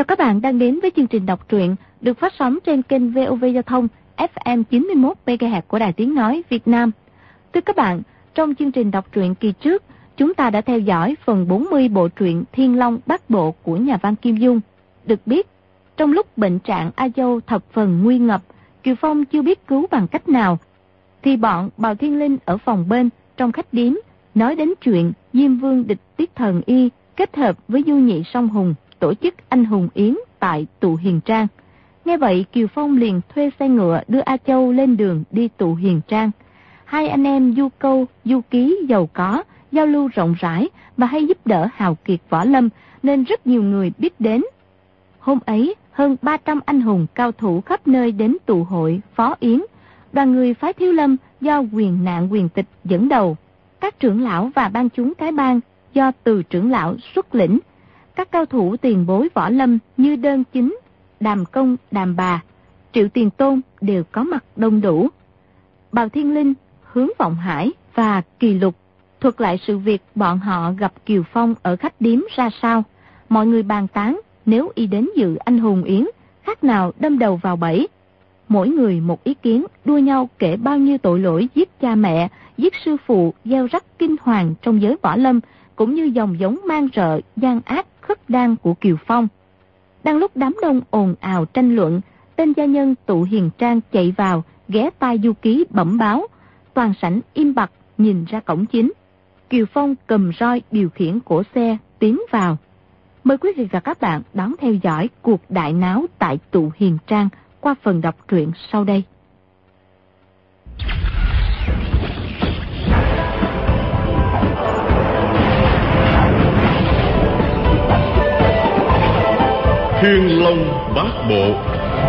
Chào các bạn đang đến với chương trình đọc truyện được phát sóng trên kênh VOV Giao thông FM 91 MHz của Đài Tiếng Nói Việt Nam. Thưa các bạn, trong chương trình đọc truyện kỳ trước, chúng ta đã theo dõi phần 40 bộ truyện Thiên Long Bát Bộ của nhà văn Kim Dung. Được biết, trong lúc bệnh trạng A Dâu thập phần nguy ngập, Kiều Phong chưa biết cứu bằng cách nào, thì bọn Bào Thiên Linh ở phòng bên trong khách điếm nói đến chuyện Diêm Vương địch Tiết Thần Y kết hợp với Du Nhị Song Hùng tổ chức anh hùng yến tại Tụ Hiền Trang. Nghe vậy, Kiều Phong liền thuê xe ngựa đưa A Châu lên đường đi Tụ Hiền Trang. Hai anh em du câu, du ký giàu có, giao lưu rộng rãi và hay giúp đỡ hào kiệt võ lâm nên rất nhiều người biết đến. Hôm ấy, hơn 300 anh hùng cao thủ khắp nơi đến tụ hội phó yến. Đoàn người phái Thiếu Lâm do Quyền Nạn Quyền Tịch dẫn đầu, các trưởng lão và ban chúng cái bang do Từ trưởng lão xuất lĩnh. Các cao thủ tiền bối võ lâm như Đơn Chính, Đàm Công, Đàm Bà, Triệu Tiền Tôn đều có mặt đông đủ. Bào Thiên Linh, Hướng Vọng Hải và Kỳ Lục thuật lại sự việc bọn họ gặp Kiều Phong ở khách điếm ra sao. Mọi người bàn tán nếu y đến dự anh hùng yến, khác nào đâm đầu vào bẫy. Mỗi người một ý kiến, đua nhau kể bao nhiêu tội lỗi giết cha mẹ, giết sư phụ, gieo rắc kinh hoàng trong giới võ lâm, cũng như dòng giống man rợ, gian ác, khất đan của Kiều Phong. Đang lúc đám đông ồn ào tranh luận, tên gia nhân Tụ Hiền Trang chạy vào, ghé tai du ký bẩm báo. Toàn sảnh im bặt nhìn ra cổng chính. Kiều Phong cầm roi điều khiển cổ xe tiến vào. Mời quý vị và các bạn đón theo dõi cuộc đại náo tại Tụ Hiền Trang qua phần đọc truyện sau đây. Thiên Long Bát Bộ.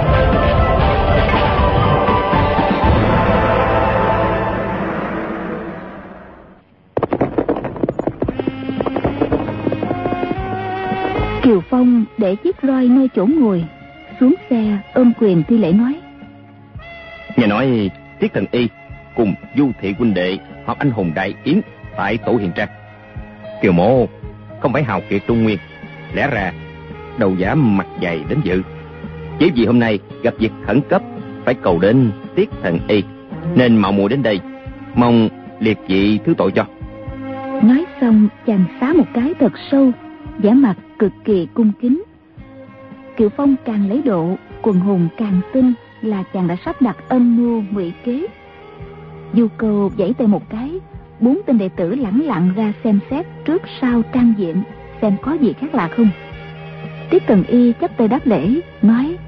Kiều Phong để chiếc roi nơi chỗ ngồi, xuống xe ôm quyền thi lễ nói: Nghe nói Tiết Thần Y cùng Du Thị huynh đệ họp anh hùng đại yến tại Tụ Hiền Trang. Kiều mộ không phải hào kiệt Trung Nguyên, lẽ ra đâu dám mặt dày đến dự. Chỉ vì hôm nay gặp việc khẩn cấp phải cầu đến Tiết Thần Y, nên mạo muội đến đây, mong liệt vị thứ tội cho. Nói xong chàng xá một cái thật sâu, vẻ mặt cực kỳ cung kính. Kiều Phong càng lấy độ, quần hùng càng tin là chàng đã sắp đặt âm mưu ngụy kế. Du Câu giãy tay một cái, 4 tên đệ tử lẳng lặng ra xem xét trước sau trang diện, xem có gì khác lạ không. Tiết Thần Y chắp tay đáp lễ, nói: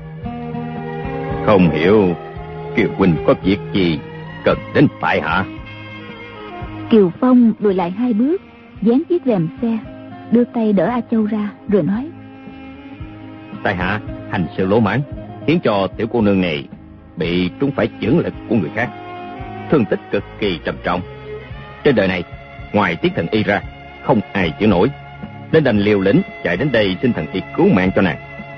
Không hiểu Kiều huynh có việc gì cần đến tại hạ? Kiều Phong lùi lại 2 bước, dán chiếc rèm xe, đưa tay đỡ A Châu ra rồi nói: Tại hạ hành sự lỗ mãn, khiến cho tiểu cô nương này bị trúng phải chưởng lực của người khác, thương tích cực kỳ trầm trọng. Trên đời này ngoài Tiết Thần Y ra không ai chịu nổi, nên đành liều lĩnh chạy đến đây xin Thần Y cứu mạng cho nàng.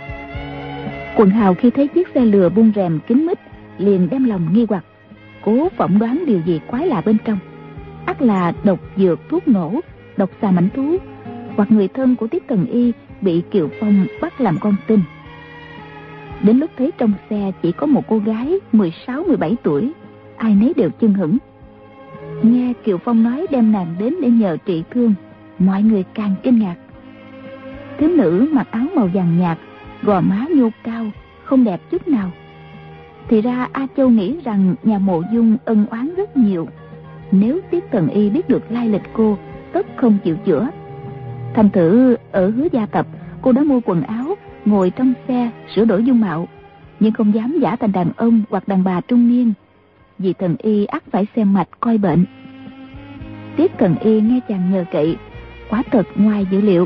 Quần hào khi thấy chiếc xe lừa buông rèm kín mít liền đem lòng nghi hoặc, cố phỏng đoán điều gì quái lạ bên trong. Ắt là độc dược thuốc nổ, độc xà mãnh thú, hoặc người thân của Tiết Thần Y bị Kiều Phong bắt làm con tin. Đến lúc thấy trong xe chỉ có một cô gái 16-17 tuổi, ai nấy đều chưng hửng. Nghe Kiều Phong nói đem nàng đến để nhờ trị thương, mọi người càng kinh ngạc. Thiếu nữ mặc áo màu vàng nhạt, gò má nhô cao, không đẹp chút nào. Thì ra A Châu nghĩ rằng nhà Mộ Dung ân oán rất nhiều, nếu Tiết Thần Y biết được lai lịch cô, tất không chịu chữa. Thành thử ở Hứa Gia Tập, cô đã mua quần áo, ngồi trong xe sửa đổi dung mạo, nhưng không dám giả thành đàn ông hoặc đàn bà trung niên, vì Thần Y ắt phải xem mạch coi bệnh. Tiết Thần Y nghe chàng nhờ cậy, quả thật ngoài dữ liệu.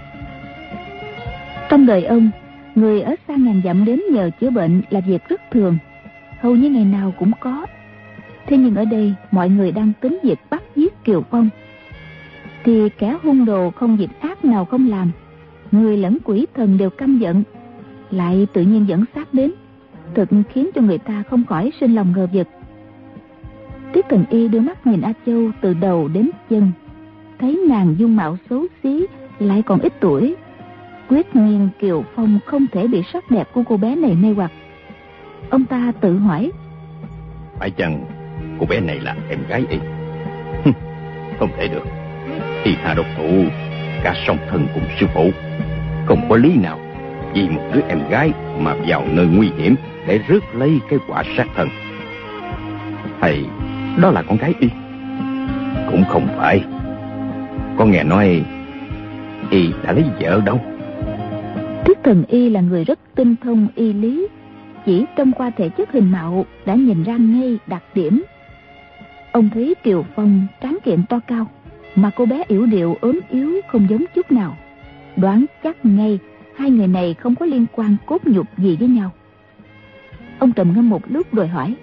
Trong đời ông, người ở xa ngàn dặm đến nhờ chữa bệnh là việc rất thường, hầu như ngày nào cũng có. Thế nhưng ở đây mọi người đang tính việc bắt giết Kiều Phong, thì kẻ hung đồ không việc ác nào không làm, người lẫn quỷ thần đều căm giận, lại tự nhiên dẫn xác đến, thực khiến cho người ta không khỏi sinh lòng ngờ vực. Tiết Thần Y đưa mắt nhìn A Châu từ đầu đến chân, thấy nàng dung mạo xấu xí, lại còn ít tuổi, Quyết nhiên Kiều Phong không thể bị sắc đẹp của cô bé này mê hoặc. Ông ta tự hỏi, phải chăng cô bé này là em gái y? Không thể được. Y hạ độc thủ cả song thân cùng sư phụ, không có lý nào vì một đứa em gái mà vào nơi nguy hiểm để rước lấy cái quả sát thân. Hay đó là con gái y? Cũng không phải. Con nghe nói y đã lấy vợ đâu. Tiết Thần Y là người rất tinh thông y lý, chỉ trông qua thể chất hình mạo đã nhìn ra ngay đặc điểm. Ông thấy Kiều Phong tráng kiện to cao, mà cô bé yểu điệu ốm yếu không giống chút nào, đoán chắc ngay hai người này không có liên quan cốt nhục gì với nhau. Ông trầm ngâm một lúc rồi hỏi,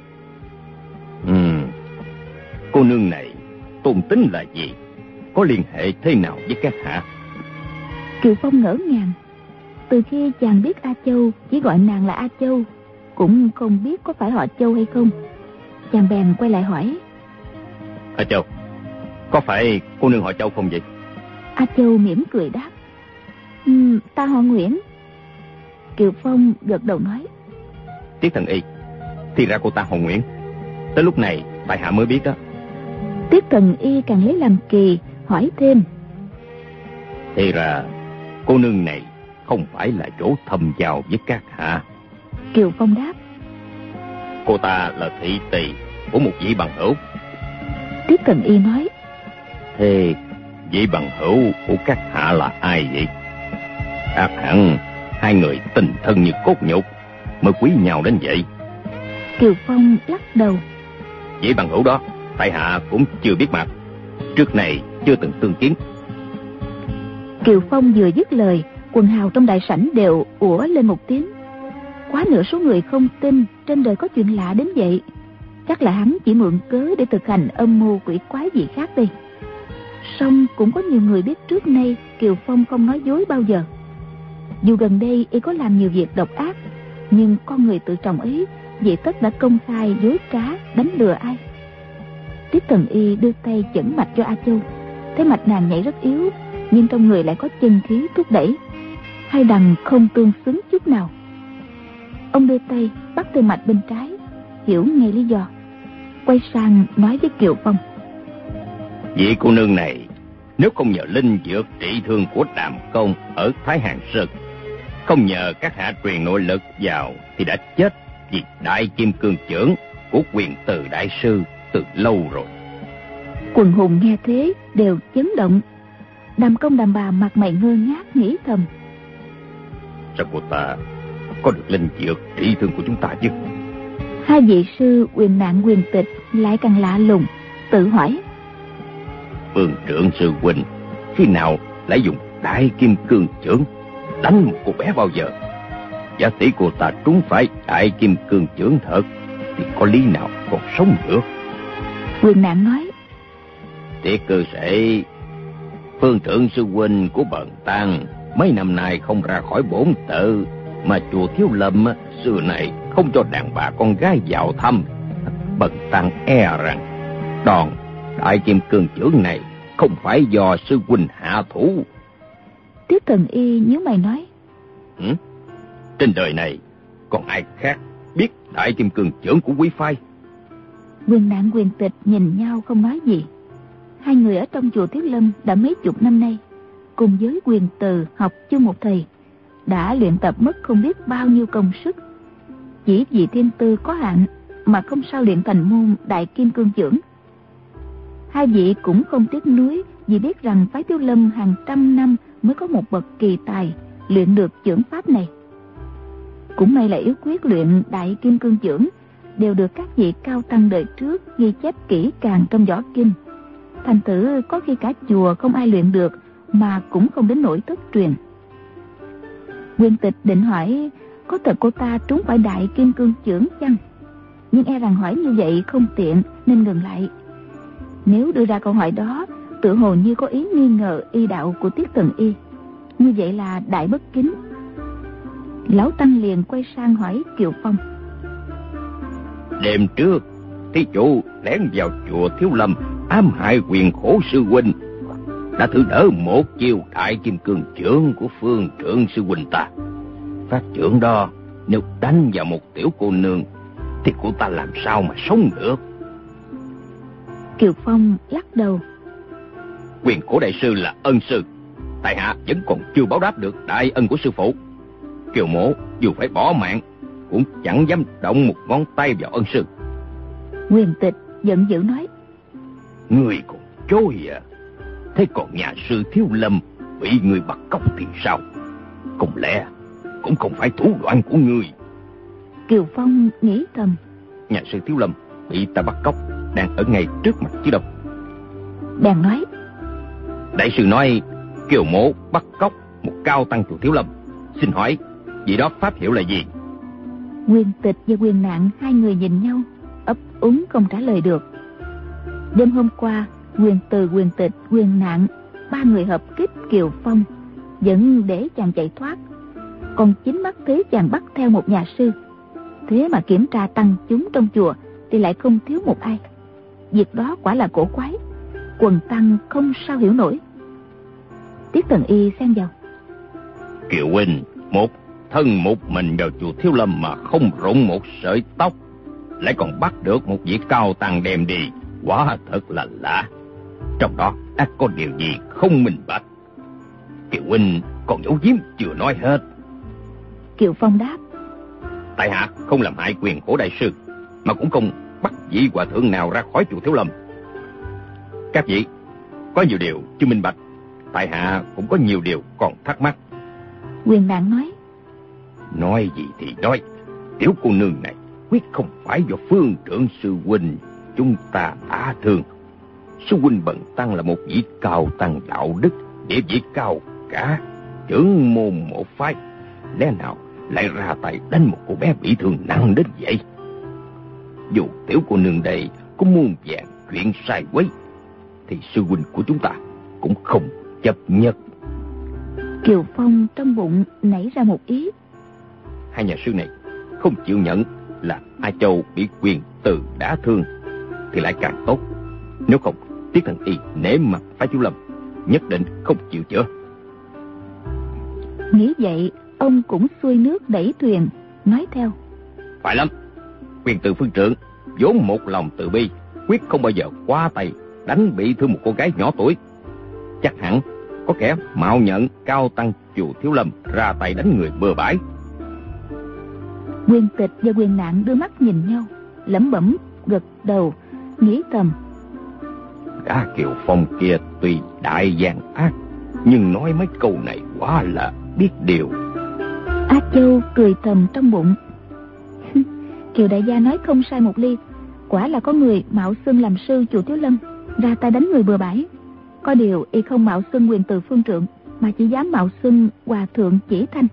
cô nương này tôn tính là gì? Có liên hệ thế nào với các hạ? Kiều Phong ngỡ ngàng. Từ khi chàng biết A Châu chỉ gọi nàng là A Châu, cũng không biết có phải họ Châu hay không. Chàng bèn quay lại hỏi, A Châu, có phải cô nương họ Châu không vậy? A Châu mỉm cười đáp, ta họ Nguyễn. Kiều Phong gật đầu nói, Tiết Thần Y, thì ra cô ta họ Nguyễn. Tới lúc này tại hạ mới biết đó. Tiết Thần Y càng lấy làm kỳ, hỏi thêm, thì ra cô nương này không phải là chỗ thâm giao với các hạ. Kiều Phong đáp, cô ta là thị tỳ của một vị bằng hữu. Tiết Thần Y nói, thế vị bằng hữu của các hạ là ai vậy? Ác hẳn hai người tình thân như cốt nhục mới quý nhau đến vậy. Kiều Phong lắc đầu, vị bằng hữu đó tại hạ cũng chưa biết mặt, trước này chưa từng tương kiến. Kiều Phong vừa dứt lời, quần hào trong đại sảnh đều ủa lên một tiếng. Quá nửa số người không tin trên đời có chuyện lạ đến vậy. Chắc là hắn chỉ mượn cớ để thực hành âm mưu quỷ quái gì khác đây. Song cũng có nhiều người biết trước nay Kiều Phong không nói dối bao giờ. Dù gần đây y có làm nhiều việc độc ác, nhưng con người tự trọng ấy vậy tất đã công khai dối trá đánh lừa ai. Tiết Thần Y đưa tay chẩn mạch cho A Châu, thấy mạch nàng nhảy rất yếu, nhưng trong người lại có chân khí thúc đẩy, hai đằng không tương xứng chút nào. Ông đưa tay bắt tay mạch bên trái, hiểu ngay lý do, quay sang nói với Kiều Phong, vị cô nương này nếu không nhờ linh dược trị thương của Đàm Công ở Thái Hàng Sơn, không nhờ các hạ truyền nội lực vào, thì đã chết vì đại kim cương chưởng của Quyền Từ đại sư từ lâu rồi. Quần hùng nghe thế đều chấn động. Đàm Công đàm bà mặt mày ngơ ngác nghĩ thầm, sao cô ta có được linh dược trị thương của chúng ta chứ? Hai vị sư Quyền Nạn Quyền Tịch lại càng lạ lùng, tự hỏi, Phương trưởng sư huynh khi nào lại dùng đại kim cương chưởng đánh một cô bé bao giờ? Giả tỷ cô ta trúng phải đại kim cương chưởng thật thì có lý nào còn sống nữa? Quyền Nạn nói, Tiết cư sĩ, phương trưởng sư huynh của Bần Tăng mấy năm nay không ra khỏi bổn tự, mà chùa Thiếu Lâm xưa này không cho đàn bà con gái vào thăm. Bần Tăng e rằng đòn đại kim cương chưởng này không phải do sư huynh hạ thủ. Tiết Thần Y nhíu mày nói, trên đời này còn ai khác biết đại kim cương chưởng của quý phái? Quyền Nạn Quyền Tịch nhìn nhau không nói gì. Hai người ở trong chùa Thiếu Lâm đã mấy chục năm nay, cùng với Quyền Từ học chung một thầy, đã luyện tập mất không biết bao nhiêu công sức. Chỉ vì thiên tư có hạn mà không sao luyện thành môn đại kim cương chưởng. Hai vị cũng không tiếc nuối, vì biết rằng phái Thiếu Lâm hàng trăm năm mới có một bậc kỳ tài luyện được chưởng pháp này. Cũng may là yếu quyết luyện đại kim cương chưởng đều được các vị cao tăng đời trước ghi chép kỹ càng trong võ kinh. Thành thử có khi cả chùa không ai luyện được, mà cũng không đến nỗi thất truyền. Quyền Tịch định hỏi có thật cô ta trúng phải đại kim cương chưởng chăng, nhưng e rằng hỏi như vậy không tiện nên ngừng lại. Nếu đưa ra câu hỏi đó, tựa hồ như có ý nghi ngờ y đạo của Tiết Thần Y, như vậy là đại bất kính. Lão tăng liền quay sang hỏi Kiều Phong, đêm trước thí chủ lén vào chùa Thiếu Lâm ám hại Quyền Khổ sư huynh, đã thử đỡ một chiêu đại kim cương chưởng của Phương trưởng sư huynh ta. Phát chưởng đó nếu đánh vào một tiểu cô nương thì cô ta làm sao mà sống được? Kiều Phong lắc đầu. Quyền cổ đại sư là ân sư, tại hạ vẫn còn chưa báo đáp được đại ân của sư phụ. Kiều mỗ dù phải bỏ mạng cũng chẳng dám động một ngón tay vào ân sư. Quyền Tịch giận dữ nói. Người còn chối à? Thế còn nhà sư Thiếu Lâm bị người bắt cóc thì sao? Không lẽ cũng không phải thủ đoạn của người? Kiều Phong nghĩ thầm. Nhà sư Thiếu Lâm bị ta bắt cóc đang ở ngay trước mặt chứ đâu. Bèn nói. Đại sư nói Kiều mỗ bắt cóc một cao tăng chùa Thiếu Lâm. Xin hỏi vị đó pháp hiệu là gì? Quyền Tịch và Quyền Nạn hai người nhìn nhau, ấp úng không trả lời được. Đêm hôm qua, Quyền Từ, Quyền Tịch, Quyền Nạn, ba người hợp kích Kiều Phong, vẫn để chàng chạy thoát. Còn chính mắt thấy chàng bắt theo một nhà sư. Thế mà kiểm tra tăng chúng trong chùa thì lại không thiếu một ai. Việc đó quả là cổ quái. Quần tăng không sao hiểu nổi. Tiết Tần Y xen vào. Kiều huynh một thân một mình vào chùa Thiếu Lâm mà không rụng một sợi tóc, lại còn bắt được một vị cao tăng đem đi, quả thật là lạ. Trong đó ắt có điều gì không minh bạch. Kiều huynh còn giấu giếm chưa nói hết. Kiều Phong đáp. Tại hạ không làm hại Quyền Cổ đại sư, mà cũng không bắt vị hòa thượng nào ra khỏi chùa Thiếu Lâm. Các vị có nhiều điều chưa minh bạch, tại hạ cũng có nhiều điều còn thắc mắc. Quyền Nạn nói. Nói gì thì nói, tiểu cô nương này quyết không phải do Phương trưởng sư huynh chúng ta đả thương. Sư huynh bần tăng là một vị cao tăng đạo đức, địa vị cao cả, trưởng môn một phái, lẽ nào lại ra tay đánh một cô bé bị thương nặng đến vậy? Dù tiểu cô nương đây có muôn vàn chuyện sai quấy, thì sư huynh của chúng ta cũng không chấp nhận. Kiều Phong trong bụng nảy ra một ý. Hai nhà sư này không chịu nhận là A Châu bị Quyền Từ đả thương thì lại càng tốt. Nếu không, Tiết Thần Y nể mặt phái Thiếu Lâm nhất định không chịu chữa. Nghĩ vậy, ông cũng xuôi nước đẩy thuyền, nói theo. Phải lắm, Quyền Từ phương trưởng vốn một lòng từ bi, quyết không bao giờ qua tay đánh bị thương một cô gái nhỏ tuổi. Chắc hẳn có kẻ mạo nhận cao tăng chùa Thiếu Lâm ra tay đánh người bừa bãi. Quyền Tịch và Quyền Nạn đưa mắt nhìn nhau, lẩm bẩm gật đầu, nghĩ thầm. Gã Kiều Phong kia tuy đại gian ác, nhưng nói mấy câu này quá là biết điều. A Châu cười thầm trong bụng. Kiều đại gia nói không sai một ly. Quả là có người mạo xưng làm sư chùa Thiếu Lâm ra tay đánh người bừa bãi. Có điều y không mạo xưng Quyền Từ phương trượng, mà chỉ dám mạo xưng hòa thượng Chỉ Thanh.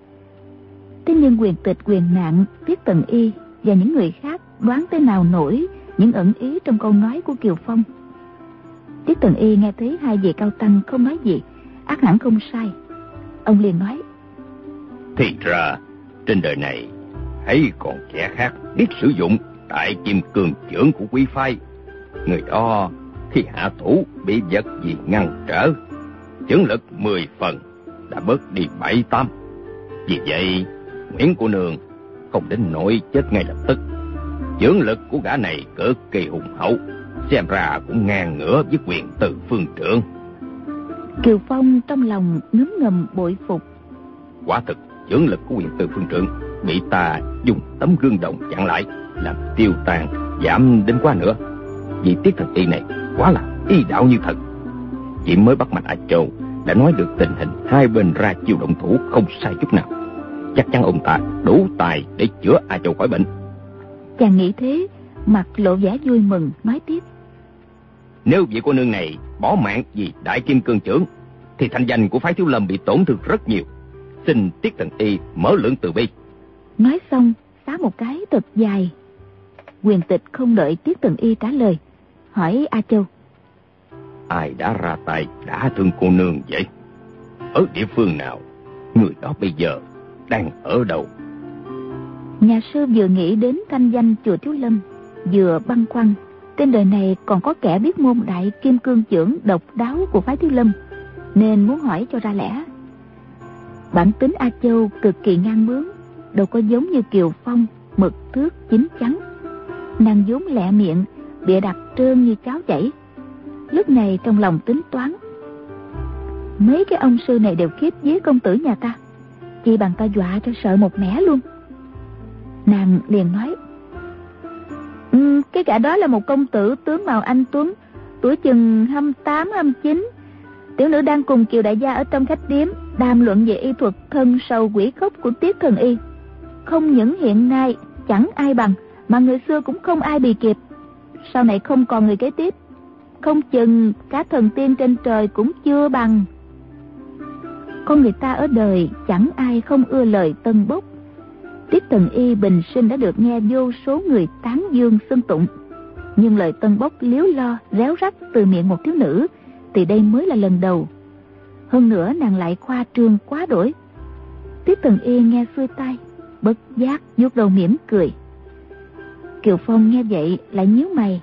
Thế nhưng Quyền Tịch, Quyền Nạn, Tiết Tần Y và những người khác đoán thế nào nổi những ẩn ý trong câu nói của Kiều Phong. Tiết Tần Y nghe thấy hai vị cao tăng không nói gì, ắt hẳn không sai. Ông liền nói. Thì ra trên đời này hãy còn kẻ khác biết sử dụng đại kim cương chưởng của quý phái. Người đó thì hạ thủ bị vật gì ngăn trở, chưởng lực 10 phần đã bớt đi 7-8. Vì vậy Nguyễn cô nương không đến nỗi chết ngay lập tức. Chưởng lực của gã này cực kỳ hùng hậu, xem ra cũng ngang ngửa với Quyền Từ phương trưởng. Kiều Phong trong lòng ngấm ngầm bội phục. Quả thực chưởng lực của Quyền Từ phương trưởng bị ta dùng tấm gương đồng chặn lại, làm tiêu tan giảm đến quá nữa. Vì Tiết Thần Y này quá là y đạo như thật. Chỉ mới bắt mạch A Châu đã nói được tình hình hai bên ra chiêu động thủ không sai chút nào. Chắc chắn ông ta đủ tài để chữa A Châu khỏi bệnh. Chàng nghĩ thế, mặt lộ vẻ vui mừng, nói tiếp. Nếu vị cô nương này bỏ mạng vì đại kim cương chưởng, thì thanh danh của phái Thiếu Lâm bị tổn thương rất nhiều. Xin Tiết Thần Y mở lượng từ bi. Nói xong xá một cái thật dài. Quyền Tịch không đợi Tiết Tần Y trả lời, hỏi A Châu. Ai đã ra tay đả thương cô nương vậy? Ở địa phương nào? Người đó bây giờ đang ở đâu? Nhà sư vừa nghĩ đến thanh danh chùa Thiếu Lâm, vừa băn khoăn, Trên đời này còn có kẻ biết môn đại kim cương chưởng độc đáo của phái Thiếu Lâm, nên muốn hỏi cho ra lẽ. Bản tính A Châu cực kỳ ngang bướng, đâu có giống như Kiều Phong mực thước chín chắn. Nàng vốn lẹ miệng, bịa đặt trơn như cháo chảy. Lúc này trong lòng tính toán, mấy cái ông sư này đều khiếp vía công tử nhà ta, chỉ bằng ta dọa cho sợ một mẻ luôn. Nàng liền nói, cái gã đó là một công tử tướng mạo anh tuấn, tuổi chừng 28, 29. Tiểu nữ đang cùng Kiều đại gia ở trong khách điếm đàm luận về y thuật thân sầu quỷ khốc của Tiết thần y. Không những hiện nay chẳng ai bằng, mà người xưa cũng không ai bì kịp. Sau này không còn người kế tiếp, không chừng cả thần tiên trên trời cũng chưa bằng. Con người ta ở đời chẳng ai không ưa lời tân bốc. Tiết thần y bình sinh đã được nghe vô số người tán dương xưng tụng, nhưng lời tân bốc liếu lo réo rắt từ miệng một thiếu nữ thì đây mới là lần đầu. Hơn nữa nàng lại khoa trương quá đỗi. Tiết thần y nghe xuôi tai, bất giác vuốt đầu mỉm cười. Kiều Phong nghe vậy lại nhíu mày.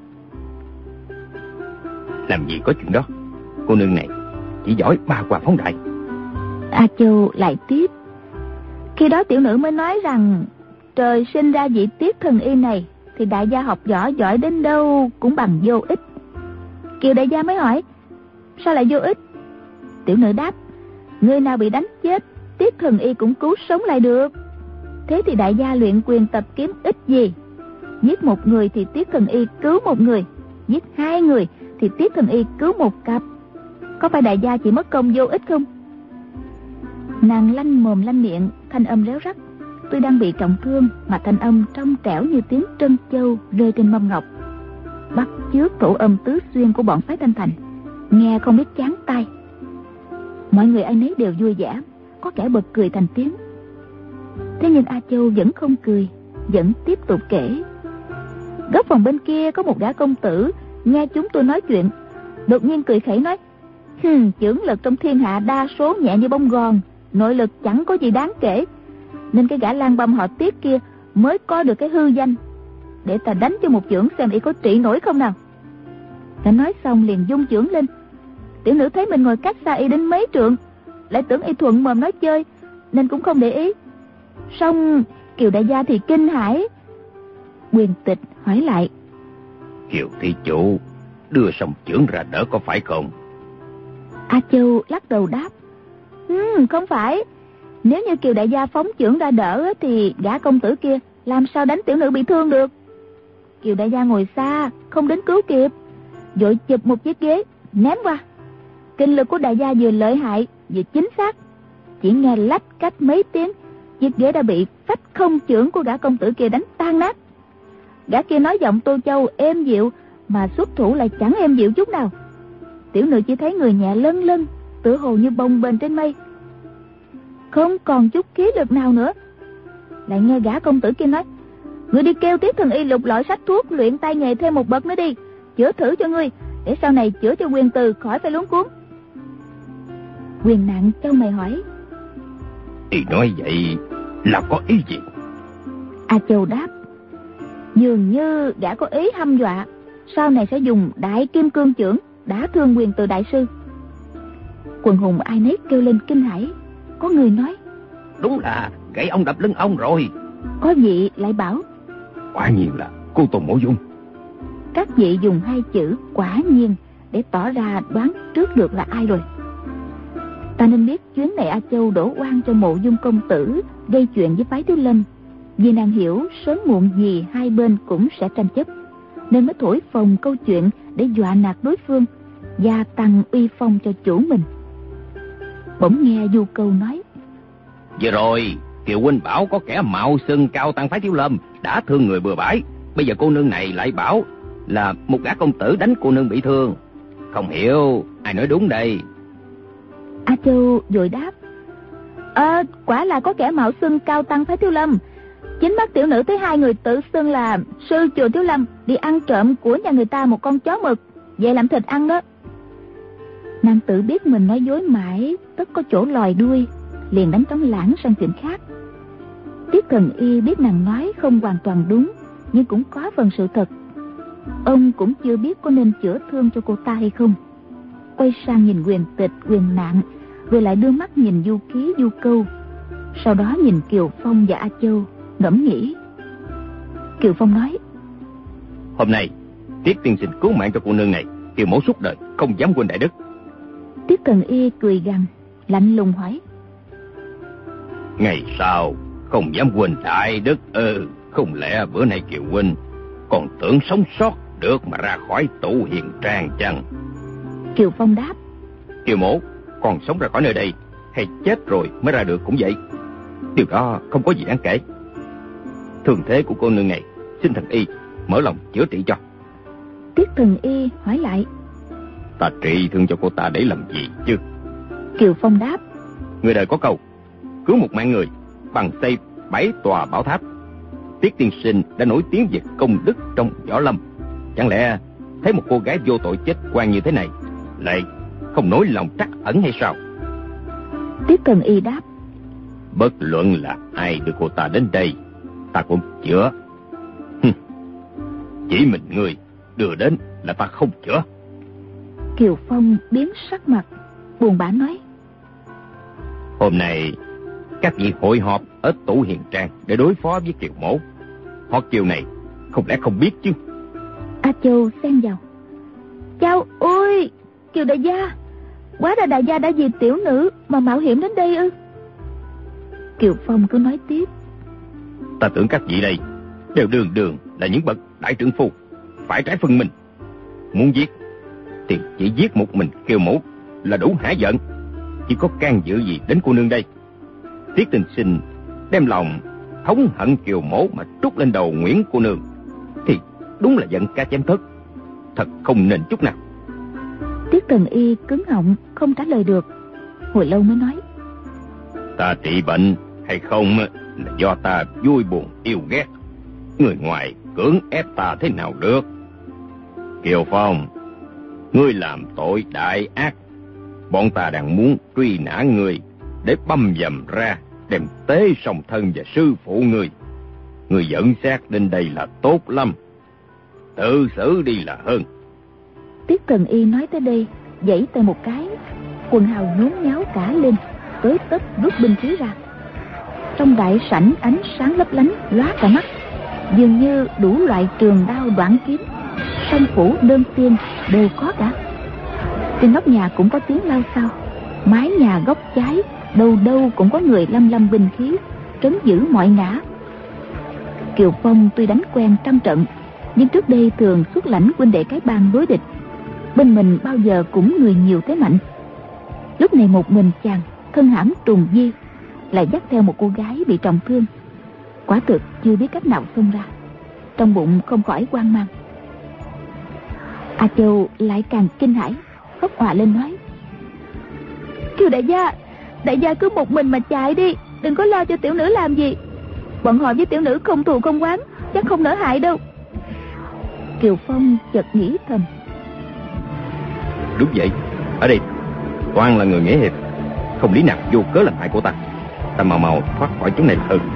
Làm gì có chuyện đó, cô nương này chỉ giỏi ba qua phóng đại. A Châu lại tiếp, khi đó tiểu nữ mới nói rằng trời sinh ra vị Tiết thần y này thì đại gia học võ giỏi đến đâu cũng bằng vô ích. Kiều đại gia mới hỏi, sao lại vô ích? Tiểu nữ đáp, người nào bị đánh chết Tiết thần y cũng cứu sống lại được. Thế thì đại gia luyện quyền tập kiếm ích gì? Giết một người thì Tiết thần y cứu một người, giết hai người thì Tiết thần y cứu một cặp. Có phải đại gia chỉ mất công vô ích không? Nàng lanh mồm lanh miệng, thanh âm réo rắt. Tuy đang bị trọng thương mà thanh âm trong trẻo như tiếng trân châu rơi trên mâm ngọc, bắt chước thổ âm tứ xuyên của bọn phái Thanh Thành, nghe không biết chán tai. Mọi người ai nấy đều vui vẻ, có kẻ bật cười thành tiếng. Thế nhưng A Châu vẫn không cười, vẫn tiếp tục kể. Góc phòng bên kia có một gã công tử nghe chúng tôi nói chuyện, đột nhiên cười khẩy nói, chưởng lực trong thiên hạ đa số nhẹ như bông gòn, nội lực chẳng có gì đáng kể, nên cái gã lang băm họ Tiết kia mới có được cái hư danh. Để ta đánh cho một chưởng xem y có trị nổi không nào. Đã nói xong liền vung chưởng lên. Tiểu nữ thấy mình ngồi cách xa y đến mấy trượng, lại tưởng y thuận mồm nói chơi nên cũng không để ý. Xong Kiều đại gia thì kinh hãi. Quyền Tịch hỏi lại, Kiều thị chủ đưa song chưởng ra đỡ có phải không? A Châu lắc đầu đáp, không phải. Nếu như Kiều đại gia phóng chưởng ra đỡ thì gã công tử kia làm sao đánh tiểu nữ bị thương được. Kiều đại gia ngồi xa không đến cứu kịp, vội chụp một chiếc ghế ném qua. Kinh lực của đại gia vừa lợi hại vừa chính xác, chỉ nghe lách cách mấy tiếng, chiếc ghế đã bị phách không chưởng của gã công tử kia đánh tan nát. Gã kia nói giọng Tô Châu êm dịu mà xuất thủ lại chẳng êm dịu chút nào. Tiểu nữ chỉ thấy người nhẹ lân lân, tựa hồ như bồng bềnh trên mây, không còn chút khí lực nào nữa. Lại nghe gã công tử kia nói, ngươi đi kêu Tiết thần y lục lọi sách thuốc luyện tay nghề thêm một bậc nữa đi, chữa thử cho ngươi, để sau này chữa cho Quyền Từ khỏi phải luống cuống. Quyền Nặng châu mày hỏi, Y nói vậy là có ý gì? A Châu đáp, dường như gã có ý hăm dọa sau này sẽ dùng đại kim cương chưởng đả thương Quyền Từ đại sư. Quần hùng ai nấy kêu lên kinh hãi. Có người nói, đúng là gãy ông đập lưng ông rồi. Có vị lại bảo, quả nhiên là cô Tôn Mộ Dung. Các vị dùng hai chữ quả nhiên để tỏ ra đoán trước được là ai rồi. Ta nên biết chuyến này A Châu đổ oan cho Mộ Dung công tử gây chuyện với phái Thiếu Lâm, vì nàng hiểu sớm muộn gì hai bên cũng sẽ tranh chấp, nên mới thổi phồng câu chuyện để dọa nạt đối phương, gia tăng uy phong cho chủ mình. Bỗng nghe Du Câu nói, vừa rồi Kiều huynh bảo có kẻ mạo xưng cao tăng phái Thiếu Lâm đã thương người bừa bãi, bây giờ cô nương này lại bảo là một gã công tử đánh cô nương bị thương, không hiểu ai nói đúng đây. A Châu vội đáp, quả là có kẻ mạo xưng cao tăng phái Thiếu Lâm. Chính mắt tiểu nữ thấy hai người tự xưng là sư chùa Thiếu Lâm đi ăn trộm của nhà người ta một con chó mực, về làm thịt ăn đó. Nàng tự biết mình nói dối mãi tất có chỗ lòi đuôi, liền đánh trống lãng sang chuyện khác. Tiết thần y biết nàng nói không hoàn toàn đúng, nhưng cũng có phần sự thật. Ông cũng chưa biết có nên chữa thương cho cô ta hay không. Quay sang nhìn Quyền Tịch, Quyền Nạn, rồi lại đưa mắt nhìn Du Ký, Du Câu. Sau đó nhìn Kiều Phong và A Châu, ngẫm nghĩ. Kiều Phong nói: Hôm nay Tiết tiên sinh cứu mạng cho cô nương này, Kiều mẫu suốt đời không dám quên đại đức. Tiết Cần Y cười gằn, lạnh lùng hỏi: Ngày sau không dám quên đại đức không lẽ bữa nay Kiều huynh còn tưởng sống sót được mà ra khỏi Tụ Hiền Trang chăng? Kiều Phong đáp: Kiều mẫu còn sống ra khỏi nơi đây hay chết rồi mới ra được cũng vậy. Điều đó không có gì đáng kể. Thường thế của cô nương này, xin thần y mở lòng chữa trị cho. Tiết Thần Y hỏi lại: Ta trị thương cho cô ta để làm gì chứ? Kiều Phong đáp: Người đời có câu, cứu một mạng người bằng xây 7 tòa bảo tháp. Tiết tiên sinh đã nổi tiếng về công đức trong võ lâm, chẳng lẽ thấy một cô gái vô tội chết oan như thế này lại không nổi lòng trắc ẩn hay sao? Tiết Cần Y đáp: Bất luận là ai đưa cô ta đến đây, ta cũng chữa. Chỉ mình người đưa đến là ta không chữa. Kiều Phong biến sắc mặt, buồn bã nói: Hôm nay các vị hội họp ở Tụ Hiền Trang để đối phó với Kiều mẫu. Họ Kiều này không lẽ không biết chứ? A Châu xen vào: Chao ôi, Kiều đại gia, quá ra đại gia đã vì tiểu nữ mà mạo hiểm đến đây ư? Kiều Phong cứ nói tiếp: Ta tưởng các vị đây đều đường là những bậc đại trưởng phu, phải trái phân minh. Muốn giết thì chỉ giết một mình Kiều mẫu là đủ hả giận, chỉ có can dự gì đến cô nương đây? Tiết tiên sinh đem lòng thống hận Kiều mẫu mà trút lên đầu Nguyễn cô nương thì đúng là giận cá chém thớt, thật không nên chút nào. Tiết Cần Y cứng họng không trả lời được, hồi lâu mới nói: Ta trị bệnh hay không là do ta vui buồn yêu ghét, người ngoài cưỡng ép ta thế nào được. Kiều Phong, ngươi làm tội đại ác, bọn ta đang muốn truy nã ngươi để băm dầm ra, đem tế song thân và sư phụ ngươi. Ngươi dẫn xác đến đây là tốt lắm, tự xử đi là hơn. Tiết Cần Y nói tới đây, giãy tay một cái, quần hào nhốn nháo cả lên, tới tấp rút binh khí ra. Trong đại sảnh ánh sáng lấp lánh lóa cả mắt, dường như đủ loại trường đao đoạn kiếm, song phủ đơn tiên đều có cả. Trên nóc nhà cũng có tiếng lao xao, mái nhà góc cháy đâu đâu cũng có người lăm lăm binh khí trấn giữ mọi ngã. Kiều Phong tuy đánh quen trăm trận, nhưng trước đây thường xuất lãnh huynh đệ cái bang đối địch, bên mình bao giờ cũng người nhiều thế mạnh. Lúc này một mình chàng thân hãm trùng di, lại dắt theo một cô gái bị trọng thương, quả thực chưa biết cách nào xông ra, trong bụng không khỏi hoang mang. A Châu lại càng kinh hãi, khóc òa lên nói: Kiều đại gia cứ một mình mà chạy đi, đừng có lo cho tiểu nữ làm gì. Bọn họ với tiểu nữ không thù không oán, chắc không nỡ hại đâu. Kiều Phong chợt nghĩ thầm: Đúng vậy, ở đây toàn là người nghĩa hiệp, không lý nào vô cớ làm hại cô ta. Ta mau thoát khỏi chỗ này là hơn.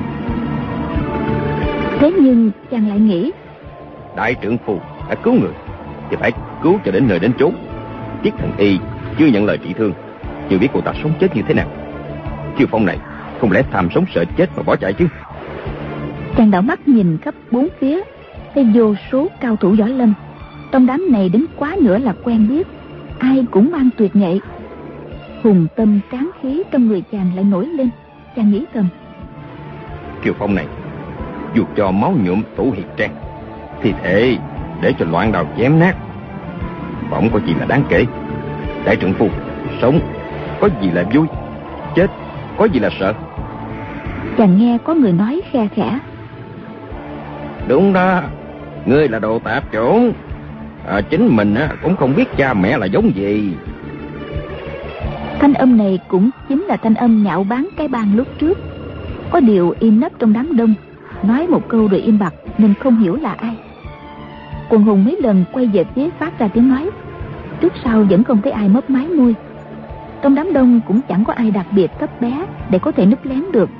Thế nhưng chàng lại nghĩ, đại trưởng phu đã cứu người thì phải cứu cho đến nơi đến chốn. Tiết thần y chưa nhận lời trị thương, chưa biết cô ta sống chết như thế nào. Kiều Phong này không lẽ tham sống sợ chết mà bỏ chạy chứ? Chàng đảo mắt nhìn khắp bốn phía, thấy vô số cao thủ võ lâm. Trong đám này đến quá nữa là quen biết, ai cũng mang tuyệt nghệ. Hùng tâm tráng khí trong người chàng lại nổi lên. Chàng nghĩ thầm: Kiều Phong này dù cho máu nhuộm Tụ Hiền Trang, thì thể để cho loạn đào chém nát, bỗng có gì là đáng kể. Đại trưởng phu sống có gì là vui, chết có gì là sợ. Chàng nghe có người nói khe khẽ: Đúng đó, ngươi là đồ tạp chủng, chính mình cũng không biết cha mẹ là giống gì. Thanh âm này cũng chính là thanh âm nhạo báng cái bang lúc trước. Có điều im nấp trong đám đông, nói một câu rồi im bặt nên không hiểu là ai. Quần hùng mấy lần quay về phía phát ra tiếng nói, trước sau vẫn không thấy ai mấp mái môi. Trong đám đông cũng chẳng có ai đặc biệt thấp bé để có thể núp lén được.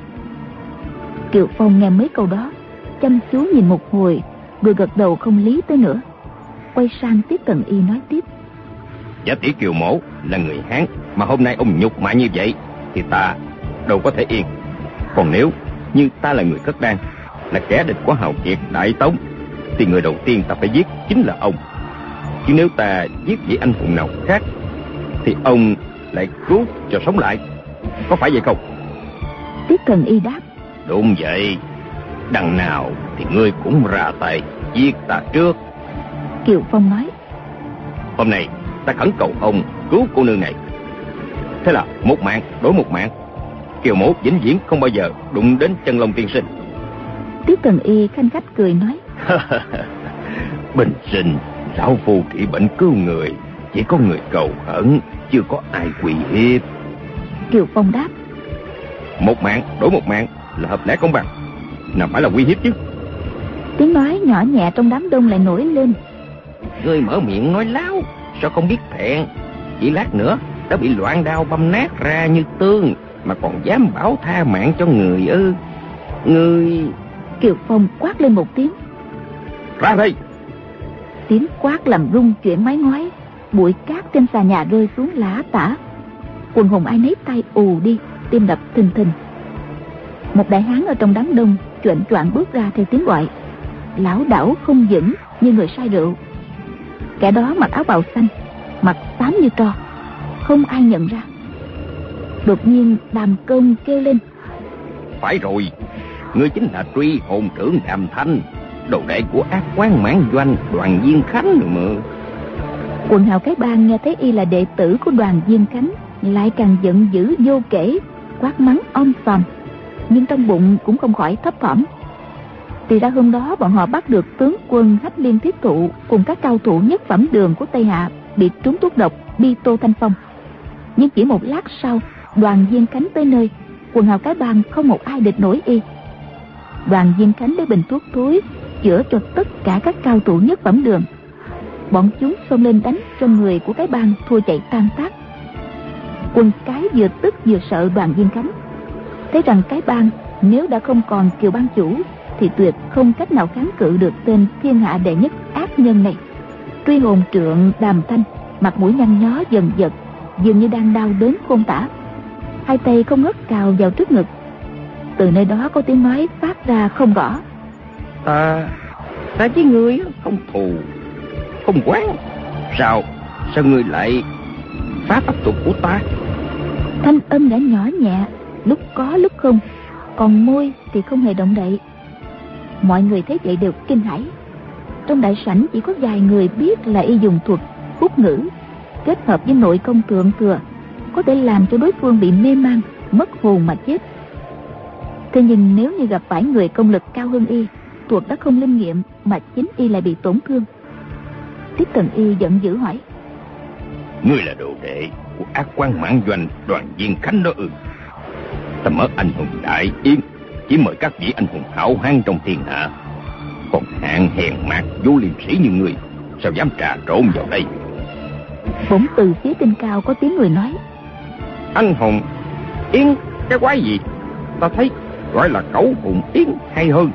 Kiều Phong nghe mấy câu đó, chăm chú nhìn một hồi rồi gật đầu không lý tới nữa. quay sang Tiết Cận Y nói tiếp. Giả tỷ Kiều Mổ là người Hán, mà hôm nay ông nhục mạ như vậy thì ta đâu có thể yên. Còn nếu như ta là người Cất Đan, là kẻ địch của Hào Kiệt Đại Tống, thì người đầu tiên ta phải giết chính là ông. Chứ nếu ta giết vị anh hùng nào khác thì ông lại cứu cho sống lại, có phải vậy không? Tiết Cận Y đáp. Đúng vậy. Đằng nào thì ngươi cũng ra tay giết ta trước. Kiều Phong nói. Hôm nay ta khẩn cầu ông cứu cô nương này. Thế là một mạng đối một mạng. Kiều Mổ vĩnh viễn không bao giờ đụng đến Chân Long tiên sinh. Tiết Cận Y khanh khách cười nói. Bình sinh lão phu trị bệnh cứu người, chỉ có người cầu khẩn, chưa có ai quỳ hiếp. Kiều Phong đáp. Một mạng đổi một mạng là hợp lẽ công bằng, nào phải là uy hiếp chứ. Tiếng nói nhỏ nhẹ trong đám đông lại nổi lên. Ngươi mở miệng nói láo, sao không biết thẹn? Chỉ lát nữa đã bị loạn đao băm nát ra như tương, mà còn dám bảo tha mạng cho người ư? Ngươi... Kiều Phong quát lên một tiếng. Ra đây! Tiếng quát làm rung chuyển mái ngói, bụi cát trên xà nhà rơi xuống lả tả. Quần hùng ai nấy tay ù đi, tim đập thình thình. Một đại hán ở trong đám đông choạng choạng bước ra theo tiếng gọi, lảo đảo không vững như người say rượu. Kẻ đó mặc áo bào xanh, mặt xám như tro, không ai nhận ra. Đột nhiên Đàm Công kêu lên. Phải rồi, ngươi chính là Truy Hồn trưởng Đàm Thanh, đồ đệ của ác quán Mãn Doanh Đoàn Viên Khánh rồi mà. Quần hào cái bang nghe thấy y là đệ tử của Đoàn Viên Khánh, lại càng giận dữ vô kể, quát mắng om sòm, nhưng trong bụng cũng không khỏi thấp thỏm. Thì ra hôm đó bọn họ bắt được tướng quân Hách Liên Thiết Thụ cùng các cao thủ nhất phẩm đường của Tây Hạ bị trúng thuốc độc bi tô thanh phong. Nhưng chỉ một lát sau, Đoàn Viên Khánh tới nơi, quần hào cái bang không một ai địch nổi y. Đoàn Viên Khánh lấy bình thuốc thối chữa cho tất cả các cao thủ nhất phẩm đường. Bọn chúng xông lên đánh cho người của cái bang thua chạy tan tác. Quân cái vừa tức vừa sợ Đoàn Viên Khánh, thấy rằng cái bang nếu đã không còn Kiều bang chủ thì tuyệt không cách nào kháng cự được tên thiên hạ đệ nhất ác nhân này. Truy Hồn trượng Đàm Thanh mặt mũi nhăn nhó dần dật, dường như đang đau đớn khôn tả, hai tay không ngớt cào vào trước ngực. Từ nơi đó có tiếng nói phát ra không rõ. Ta với ngươi không thù không quán, sao ngươi lại phá tập tục của ta? Thanh âm đã nhỏ nhẹ, lúc có lúc không, còn môi thì không hề động đậy. Mọi người thấy vậy đều kinh hãi. Trong đại sảnh chỉ có vài người biết là y dùng thuật hút ngữ kết hợp với nội công thượng thừa, có thể làm cho đối phương bị mê man, mất hồn mà chết. Thế nhưng nếu như gặp phải người công lực cao hơn y, thuật đã không linh nghiệm mà chính y lại bị tổn thương. Tiết Cận Y giận dữ hỏi. Ngươi là đồ đệ của ác quan Mãn Doanh Đoàn Viên Khánh đó ư? Ta mở anh hùng đại yến, chỉ mời các vị anh hùng hảo hán trong thiên hạ, còn hạng hèn mạt vô liêm sĩ như ngươi sao dám trà trộn vào đây? Bỗng từ phía trên cao có tiếng người nói. Anh hùng yến cái quái gì? Ta thấy gọi là cẩu hùng yến hay hơn.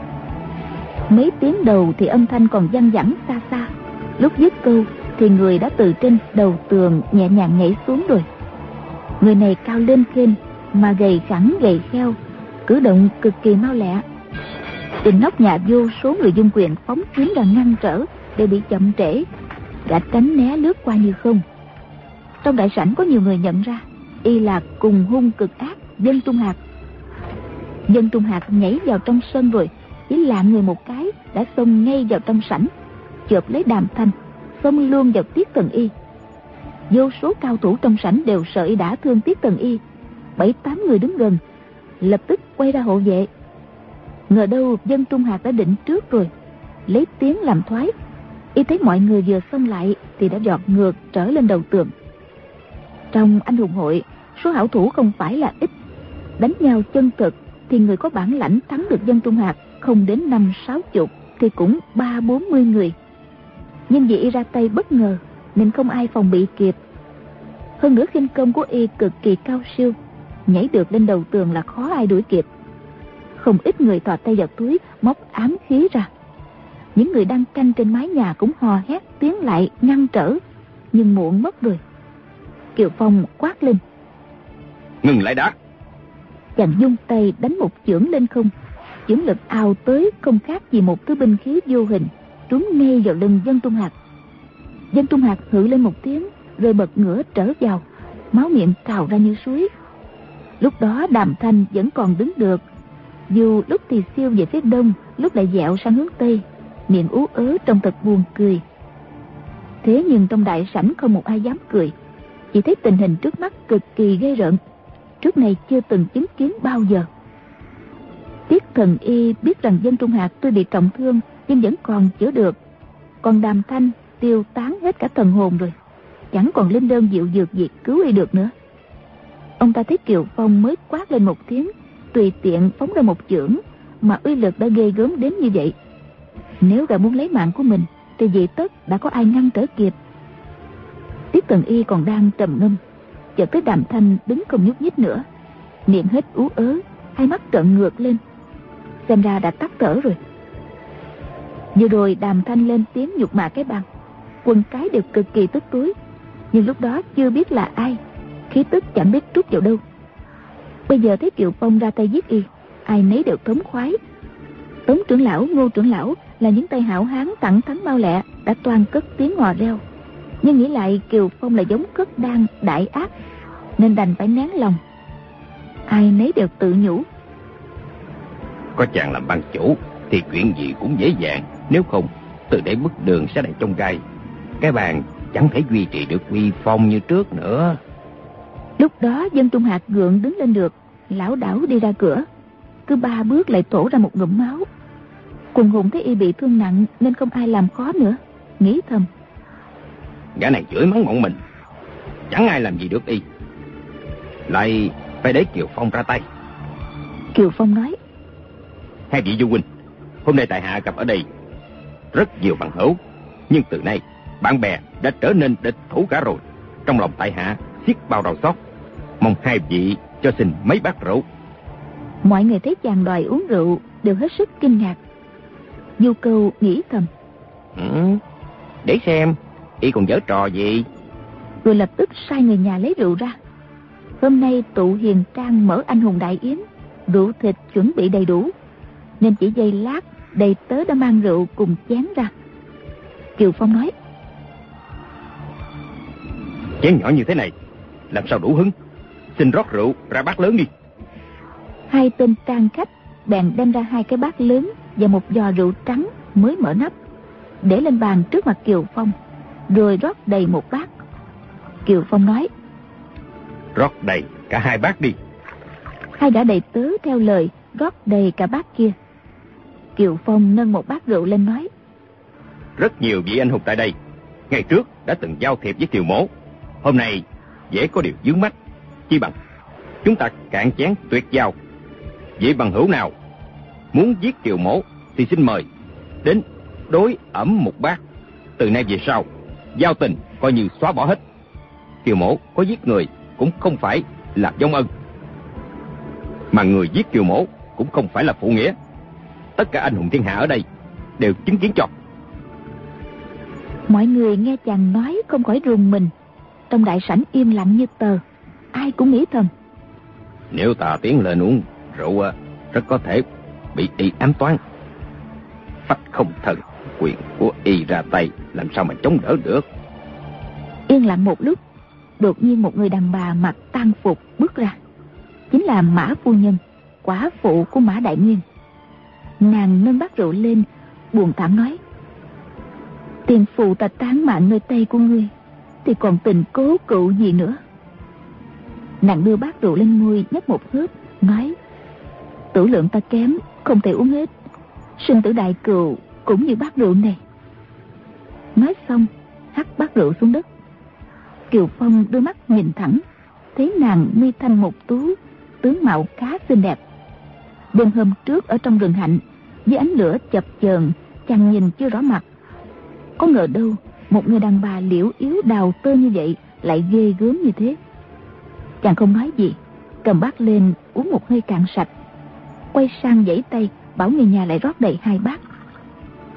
Mấy tiếng đầu thì âm thanh còn văng vẳng xa xa, lúc dứt câu thì người đã từ trên đầu tường nhẹ nhàng nhảy xuống rồi. Người này cao lên khênh mà gầy khẳng gầy kheo, cử động cực kỳ mau lẹ. Trên nóc nhà vô số người dung quyền phóng kiếm ra ngăn trở để bị chậm trễ, gã tránh né lướt qua như không. Trong đại sảnh có nhiều người nhận ra y là cùng hung cực ác Dân Trung Hạc. Dân Trung Hạc nhảy vào trong sân rồi chỉ lạng người một cái đã xông ngay vào trong sảnh, chộp lấy Đàm Thanh, xông luôn vào Tiết Cận Y. Vô số cao thủ trong sảnh đều sợ y đã thương Tiết Cận Y. 7-8 người đứng gần lập tức quay ra hộ vệ. Ngờ đâu Dân Trung Hạc đã định trước rồi, lấy tiếng làm thoái. Y thấy mọi người vừa xông lại thì đã giọt ngược trở lên đầu tường. Trong anh hùng hội, số hảo thủ không phải là ít. Đánh nhau chân thực thì người có bản lãnh thắng được Dân Trung Hạc không đến 50-60 thì cũng 30-40 người. Nhưng vì y ra tay bất ngờ nên không ai phòng bị kịp. Hơn nữa khinh công của y cực kỳ cao siêu, nhảy được lên đầu tường là khó ai đuổi kịp. Không ít người thò tay vào túi móc ám khí ra. Những người đang canh trên mái nhà cũng hò hét tiến lại ngăn trở, nhưng muộn mất rồi. Kiều Phong quát lên: Ngừng lại đã! Chàng dung tay đánh một chưởng lên không. Chưởng lực ào tới không khác gì một thứ binh khí vô hình, trúng ngay vào lưng Dân Trung Hạc. Dân Trung Hạc hự lên một tiếng, rồi bật ngửa trở vào, máu miệng trào ra như suối. Lúc đó Đàm Thanh vẫn còn đứng được, dù lúc thì siêu về phía đông, lúc lại dẹo sang hướng tây, miệng ú ớ trông thật buồn cười. Thế nhưng trong đại sảnh không một ai dám cười, chỉ thấy tình hình trước mắt cực kỳ ghê rợn, trước này chưa từng chứng kiến bao giờ. Tiết Thần Y biết rằng Dân Trung Hạc tuy bị trọng thương nhưng vẫn còn chữa được, còn Đàm Thanh tiêu tán hết cả thần hồn rồi, chẳng còn linh đơn diệu dược gì cứu y được nữa. Ông ta thấy Kiều Phong mới quát lên một tiếng, tùy tiện phóng ra một chưởng mà uy lực đã ghê gớm đến như vậy. Nếu gã muốn lấy mạng của mình thì vậy tất đã có ai ngăn trở kịp. Tiết Thần Y còn đang trầm ngâm, chợt thấy Đàm Thanh đứng không nhúc nhích nữa, miệng hết ú ớ, hai mắt trợn ngược lên, xem ra đã tắt thở rồi. Vừa rồi Đàm Thanh lên tiếng nhục mạ cái bang, quân cái đều cực kỳ tức tối, nhưng lúc đó chưa biết là ai, khí tức chẳng biết trút vào đâu. Bây giờ thấy Kiều Phong ra tay giết y, ai nấy đều thống khoái. Tống trưởng lão, Ngô trưởng lão là những tay hảo hán thẳng thắn mau lẹ, đã toan cất tiếng hò reo, nhưng nghĩ lại Kiều Phong là giống cất đan đại ác, nên đành phải nén lòng. Ai nấy đều tự nhủ: Có chàng làm ban chủ thì chuyện gì cũng dễ dàng, nếu không từ đây bước đường sẽ đầy trong gai, cái bàn chẳng thể duy trì được uy phong như trước nữa. Lúc đó Dân Trung Hạc gượng đứng lên được, lảo đảo đi ra cửa, cứ 3 bước lại tổ ra một ngụm máu. Quần hùng thấy y bị thương nặng nên không ai làm khó nữa, nghĩ thầm: Gã này chửi mắng bọn mình, chẳng ai làm gì được y, lại phải để Kiều Phong ra tay. Kiều Phong nói: Hai vị du huynh, hôm nay tại hạ gặp ở đây rất nhiều bằng hữu, nhưng từ nay bạn bè đã trở nên địch thủ cả rồi. Trong lòng tại hạ xiết bao đau xót, mong hai vị cho xin mấy bát rượu. Mọi người thấy chàng đòi uống rượu đều hết sức kinh ngạc. Du Câu nghĩ thầm: Để xem y còn giở trò gì. Rồi lập tức sai người nhà lấy rượu ra. Hôm nay tụ hiền trang mở anh hùng đại yến, rượu thịt chuẩn bị đầy đủ, nên chỉ giây lát đầy tớ đã mang rượu cùng chén ra. Kiều Phong nói: Chén nhỏ như thế này làm sao đủ hứng, xin rót rượu ra bát lớn đi. Hai tên trang khách bèn đem ra 2 cái bát lớn và một giò rượu trắng mới mở nắp, để lên bàn trước mặt Kiều Phong, rồi rót đầy một bát. Kiều Phong nói: Rót đầy cả 2 bát đi. Hai gã đầy tớ theo lời rót đầy cả bát kia. Kiều Phong nâng một bát rượu lên nói: Rất nhiều vị anh hùng tại đây ngày trước đã từng giao thiệp với Kiều mỗ, hôm nay dễ có điều vướng mắc, chi bằng chúng ta cạn chén tuyệt giao. Vị bằng hữu nào muốn giết Kiều mỗ thì xin mời đến đối ẩm một bát. Từ nay về sau giao tình coi như xóa bỏ hết. Kiều mỗ có giết người cũng không phải là vong ân, mà người giết Kiều mỗ cũng không phải là phụ nghĩa. Tất cả anh hùng thiên hạ ở đây đều chứng kiến cho. Mọi người nghe chàng nói không khỏi rùng mình. Trong đại sảnh im lặng như tờ, ai cũng nghĩ thầm: Nếu ta tiến lên uống rượu rất có thể bị y ám toán. Phách không thần, quyền của y ra tay làm sao mà chống đỡ được. Yên lặng một lúc, đột nhiên một người đàn bà mặc tang phục bước ra, chính là Mã phu nhân, quả phụ của Mã Đại Nguyên. Nàng nâng bát rượu lên, buồn thảm nói: Tiền phụ ta tán mạng nơi tay của ngươi, thì còn tình cố cựu gì nữa. Nàng đưa bát rượu lên môi nhấp một hớp, nói: Tử lượng ta kém, không thể uống hết. Sinh tử đại cừu cũng như bát rượu này. Nói xong hắt bát rượu xuống đất. Kiều Phong đôi mắt nhìn thẳng, thấy nàng mi thanh mục tú, tướng mạo khá xinh đẹp. Đêm hôm trước ở trong rừng hạnh, với ánh lửa chập chờn, chàng nhìn chưa rõ mặt. Có ngờ đâu một người đàn bà liễu yếu đào tơ như vậy lại ghê gớm như thế. Chàng không nói gì, cầm bát lên uống một hơi cạn sạch, quay sang giãy tay bảo người nhà lại rót đầy 2 bát.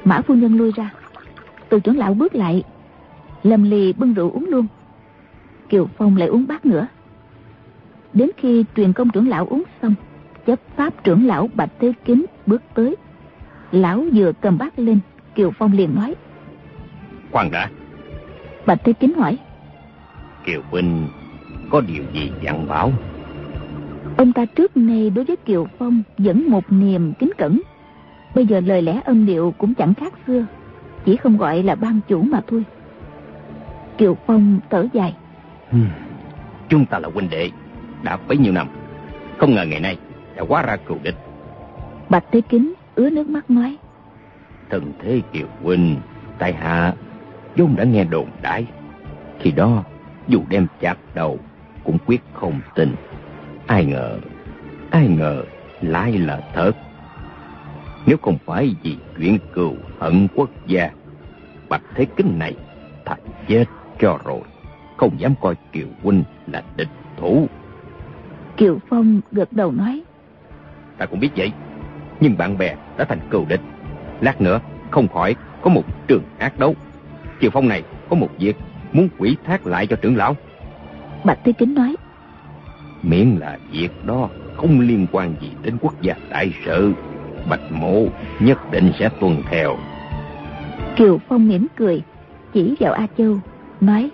Mã phu nhân lui ra. Từ trưởng lão bước lại, Lâm Ly bưng rượu uống luôn. Kiều Phong lại uống bát nữa. Đến khi truyền công trưởng lão uống xong, chấp pháp trưởng lão Bạch Thế Kính bước tới. Lão vừa cầm bát lên, Kiều Phong liền nói: Khoan đã. Bạch Thế Kính hỏi: Kiều huynh có điều gì dặn bảo? Ông ta trước nay đối với Kiều Phong vẫn một niềm kính cẩn. Bây giờ lời lẽ âm điệu cũng chẳng khác xưa, chỉ không gọi là ban chủ mà thôi. Kiều Phong thở dài: Chúng ta là huynh đệ đã bấy nhiêu năm, không ngờ ngày nay đã hóa ra cừu địch. Bạch Thế Kính ứa nước mắt nói: Thần thế Kiều huynh, tại hạ vốn đã nghe đồn đãi, khi đó dù đem chặt đầu cũng quyết không tin. Ai ngờ lại là thật. Nếu không phải vì chuyện cừu hận quốc gia, Bạch Thế Kính này thật chết cho rồi, không dám coi Kiều huynh là địch thủ. Kiều Phong gật đầu nói: Ta cũng biết vậy, nhưng bạn bè đã thành cừu địch, lát nữa không khỏi có một trường ác đấu. Kiều Phong này có một việc muốn quỷ thác lại cho trưởng lão. Bạch Thế Kính nói: Miễn là việc đó không liên quan gì đến quốc gia đại sự, Bạch mộ nhất định sẽ tuân theo. Kiều Phong mỉm cười, chỉ vào A Châu nói: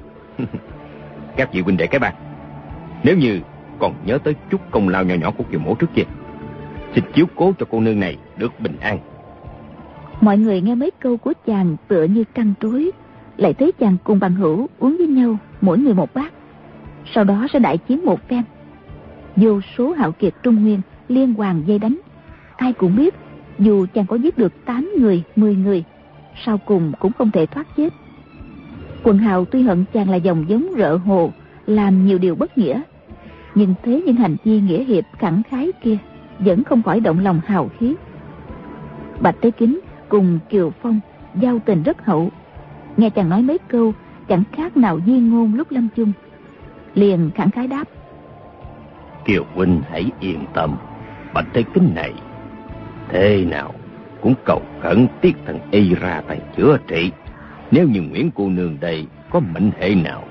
Các vị huynh đệ cái bang, nếu như còn nhớ tới chút công lao nhỏ nhỏ của Kiều mộ trước kia, xin chiếu cố cho cô nương này được bình an. Mọi người nghe mấy câu của chàng tựa như trăn trối, lại thấy chàng cùng bằng hữu uống với nhau mỗi người một bát, sau đó sẽ đại chiến một phen. Vô số hạo kiệt Trung Nguyên liên hoàn vây đánh. Ai cũng biết dù chàng có giết được 8 người, 10 người, sau cùng cũng không thể thoát chết. Quần hào tuy hận chàng là dòng giống rợ hồ, làm nhiều điều bất nghĩa, nhưng thế những hành vi nghĩa hiệp khẳng khái kia vẫn không khỏi động lòng hào khí. Bạch Thế Kính cùng Kiều Phong giao tình rất hậu, nghe chàng nói mấy câu chẳng khác nào di ngôn lúc lâm chung, liền khẳng khái đáp: Kiều huynh hãy yên tâm, Bạch Thế Kính này thế nào cũng cầu khẩn Tiết Thần Y ra tay chữa trị. Nếu như Nguyễn cô nương đây có mệnh hệ nào,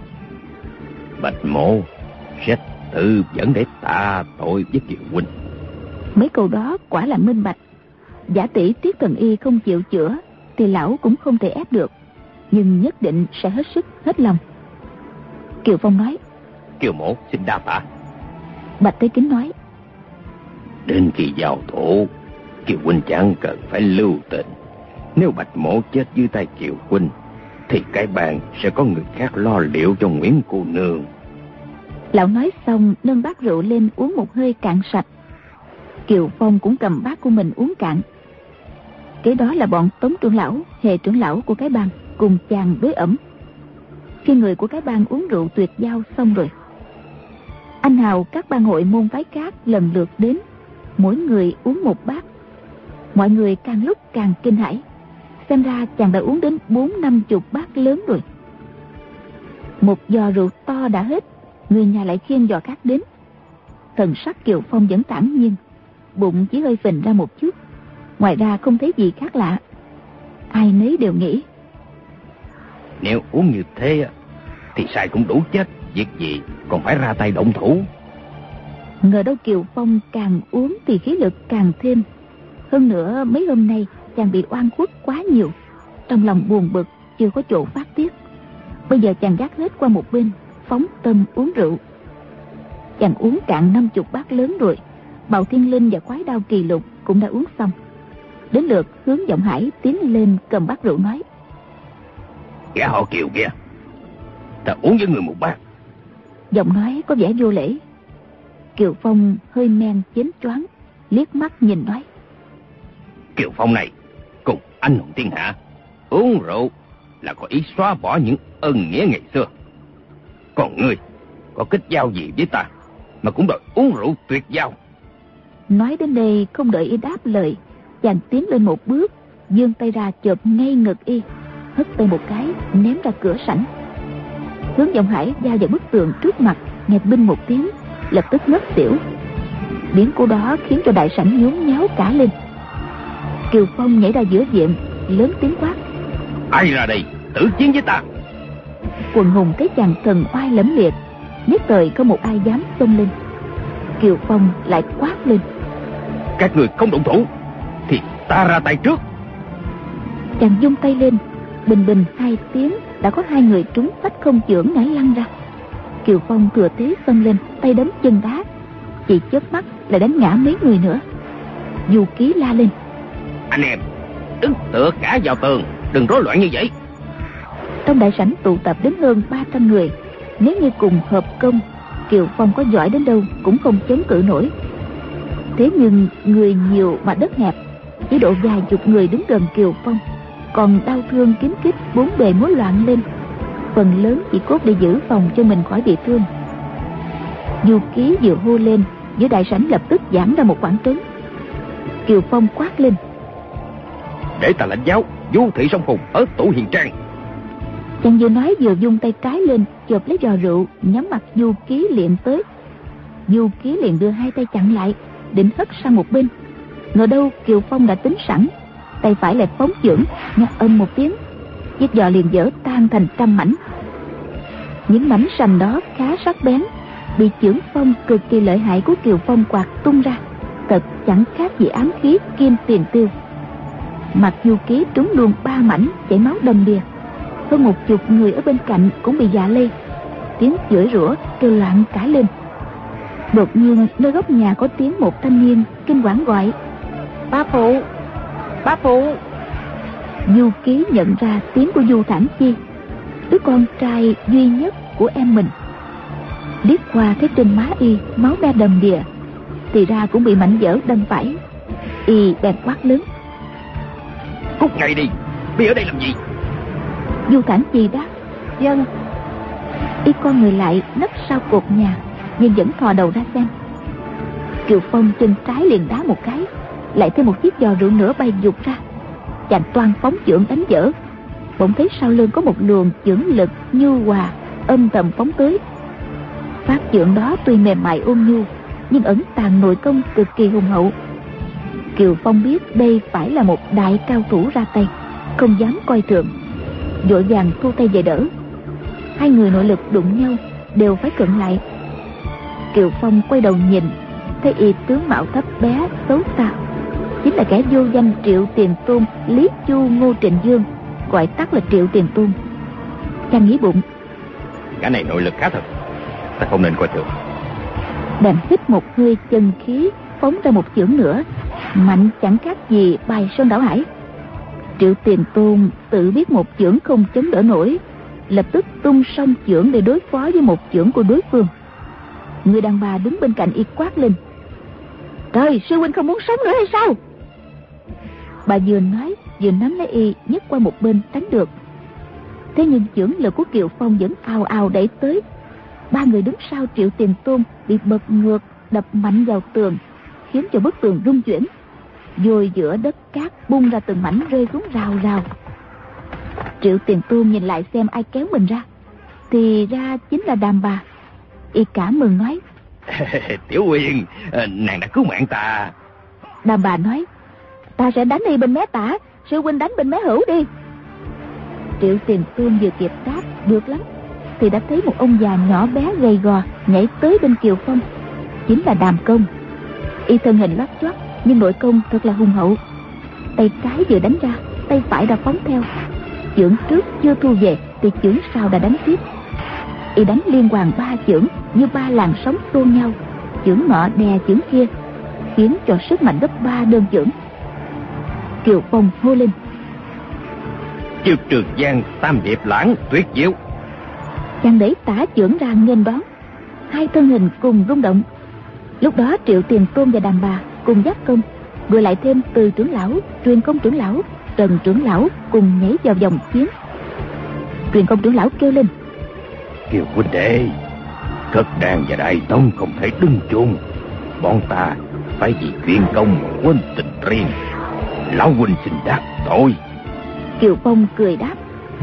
Bạch mộ sẽ tự dẫn để tạ tội với Kiều huynh. Mấy câu đó quả là minh bạch. Giả tỷ Tiết Thần Y không chịu chữa thì lão cũng không thể ép được, nhưng nhất định sẽ hết sức hết lòng. Kiều Phong nói: Kiều mộ xin đa tạ. Bạch Thế Kính nói: Đến khi giao thủ, Kiều huynh chẳng cần phải lưu tình. Nếu Bạch mộ chết dưới tay Kiều huynh, thì cái bàn sẽ có người khác lo liệu cho Nguyễn cô nương. Lão nói xong nâng bát rượu lên uống một hơi cạn sạch. Kiều Phong cũng cầm bát của mình uống cạn. Kế đó là bọn Tống trưởng lão, Hề trưởng lão của cái bang cùng chàng đối ẩm. Khi người của cái bang uống rượu tuyệt giao xong rồi, anh hào các bang hội môn phái khác lần lượt đến, mỗi người uống một bát. Mọi người càng lúc càng kinh hãi, xem ra chàng đã uống đến 40-50 bát lớn rồi. Một giò rượu to đã hết, người nhà lại khiêng giò khác đến. Thần sắc Kiều Phong vẫn thản nhiên, bụng chỉ hơi phình ra một chút, ngoài ra không thấy gì khác lạ. Ai nấy đều nghĩ: Nếu uống như thế thì sai cũng đủ chết, việc gì còn phải ra tay động thủ. Ngờ đâu Kiều Phong càng uống thì khí lực càng thêm. Hơn nữa mấy hôm nay chàng bị oan khuất quá nhiều, trong lòng buồn bực chưa có chỗ phát tiết. Bây giờ chàng gác hết qua một bên, phóng tâm uống rượu. Chàng uống cạn 50 bát lớn rồi. Bào Thiên Linh và Quái Đao Kỳ Lục cũng đã uống xong. Đến lượt Hướng Giọng Hải tiến lên cầm bát rượu nói: Gã họ Kiều kia, ta uống với người một bát. Giọng nói có vẻ vô lễ. Kiều Phong hơi men chến choáng, liếc mắt nhìn nói: Kiều Phong này cùng anh hùng thiên hạ, uống rượu là có ý xóa bỏ những ân nghĩa ngày xưa. Còn ngươi có kết giao gì với ta mà cũng đòi uống rượu tuyệt giao? Nói đến đây không đợi y đáp lời, chàng tiến lên một bước, giương tay ra chộp ngay ngực y, hất tay một cái ném ra cửa sảnh. Hướng Giọng Hải va vào bức tường trước mặt, nghe binh một tiếng, lập tức ngất xỉu. Biến cố đó khiến cho đại sảnh nhốn nháo cả lên. Kiều Phong nhảy ra giữa viện, lớn tiếng quát: Ai ra đây tử chiến với ta? Quần hùng thấy chàng thần oai lẫm liệt, nhất thời không một ai dám xông lên. Kiều Phong lại quát lên: Các người không động thủ thì ta ra tay trước. Chàng vung tay lên, bình bình 2 tiếng đã có 2 người trúng phách không chưởng ngã lăn ra. Kiều Phong thừa thế xông lên, tay đấm chân đá, chỉ chớp mắt lại đánh ngã mấy người nữa. Du Ký la lên: Anh em đứng tựa cả vào tường, đừng rối loạn như vậy. Trong đại sảnh tụ tập đến hơn 300 người, nếu như cùng hợp công, Kiều Phong có giỏi đến đâu cũng không chống cự nổi. Thế nhưng người nhiều mà đất hẹp, chỉ độ vài chục người đứng gần Kiều Phong, còn đau thương kiếm kích bốn bề múa loạn lên, phần lớn chỉ cốt để giữ phòng cho mình khỏi bị thương. Du Ký vừa hô lên, giữa đại sảnh lập tức giãn ra một khoảng trống. Kiều Phong quát lên: Để ta lãnh giáo du thị sông Hùng ở Tụ Hiền Trang. Chàng vừa nói vừa vung tay trái lên, chộp lấy giò rượu nhắm mặt Du Ký liền tới. Du Ký liền đưa 2 tay chặn lại, định hất sang một bên. Ngờ đâu Kiều Phong đã tính sẵn, tay phải lại phóng chưởng, nghe âm một tiếng, chiếc giò liền vỡ tan thành trăm mảnh. Những mảnh sành đó khá sắc bén, bị chưởng phong cực kỳ lợi hại của Kiều Phong quạt tung ra, thật chẳng khác gì ám khí kim tiền tiêu. Mặt Du Ký trúng luôn 3 mảnh, chảy máu đầm đìa. Hơn 10 người ở bên cạnh cũng bị dạ lây, tiếng chửi rủa kêu loạn cả lên. Đột nhiên nơi góc nhà có tiếng một thanh niên kinh quản gọi: Bá phụ, bá phụ. Du Ký nhận ra tiếng của Du Thản Chi, đứa con trai duy nhất của em mình. Liếc qua thấy trên má y máu me đầm đìa, thì ra cũng bị mảnh vỡ đâm phải. Y bèn quát lớn: Cút ngay đi, bị ở đây làm gì? Du Thản Chi đáp: Vâng. Y con người lại nấp sau cột nhà, nhưng vẫn thò đầu ra xem. Kiều Phong chân trái liền đá một cái, lại thêm một chiếc giò rượu nữa bay vụt ra. Chàng toan phóng chưởng đánh vỡ, bỗng thấy sau lưng có một luồng chưởng lực nhu hòa âm thầm phóng tới. Phát chưởng đó tuy mềm mại ôn nhu, nhưng ẩn tàng nội công cực kỳ hùng hậu. Kiều Phong biết đây phải là một đại cao thủ ra tay, không dám coi thường, vội vàng thu tay về đỡ. 2 người nội lực đụng nhau đều phải cận lại. Kiều Phong quay đầu nhìn, thấy y tướng mạo thấp bé xấu xa, chính là kẻ vô danh Triệu Tiền Tôn Lý Chu Ngô Trịnh Dương, gọi tắt là Triệu Tiền Tôn. Chàng nghĩ bụng: Cả này nội lực khá thật, ta không nên coi thường. Đành hít một hơi chân khí, phóng ra một chưởng nữa, mạnh chẳng khác gì bài sơn đảo hải. Triệu Tiền Tôn tự biết một chưởng không chống đỡ nổi, lập tức tung song chưởng để đối phó với một chưởng của đối phương. Người đàn bà đứng bên cạnh y quát lên: Trời, sư huynh không muốn sống nữa hay sao? Bà vừa nói vừa nắm lấy y nhấc qua một bên tránh được. Thế nhưng chưởng lực của Kiều Phong vẫn ào ào đẩy tới. 3 người đứng sau Triệu Tiền Tôn bị bật ngược, đập mạnh vào tường, khiến cho bức tường rung chuyển. Rồi giữa đất cát bung ra từng mảnh rơi xuống rào rào. Triệu Tiền Tôn nhìn lại xem ai kéo mình ra, thì ra chính là Đàm bà. Y cảm mừng nói: Tiểu Uyên, nàng đã cứu mạng ta. Đàm bà nói: Ta sẽ đánh y bên mé tả, sư huynh đánh bên mé hữu đi. Triệu Tiền Tôn vừa kịp đáp được lắm, thì đã thấy một ông già nhỏ bé gầy gò nhảy tới bên Kiều Phong, chính là Đàm Công. Y thân hình loắt choắt, nhưng nội công thật là hùng hậu. Tay trái vừa đánh ra, tay phải đã phóng theo. Chưởng trước chưa thu về thì chưởng sau đã đánh tiếp. Y đánh liên hoàn 3 chưởng như 3 làn sóng xô nhau, chưởng nọ đè chưởng kia, khiến cho sức mạnh gấp 3 đơn chưởng. Kiều Phong hô lên: Trượt Trường Giang Tam Điệp Lãng tuyệt diệu. Chàng đẩy tả chưởng ra nghênh đón, 2 thân hình cùng rung động. Lúc đó Triệu Tiền Tôn và Đàm bà cùng giáp công, rồi lại thêm Từ trưởng lão, Truyền Công trưởng lão, Trần trưởng lão cùng nhảy vào vòng chiến. Truyền Công trưởng lão kêu lên: Kiều huynh đệ, Cất Đàn và Đại Tông không thể đứng chung, bọn ta phải vì chuyện công mà quên tình riêng. Lão huynh xin đáp tội. Kiều Phong cười đáp: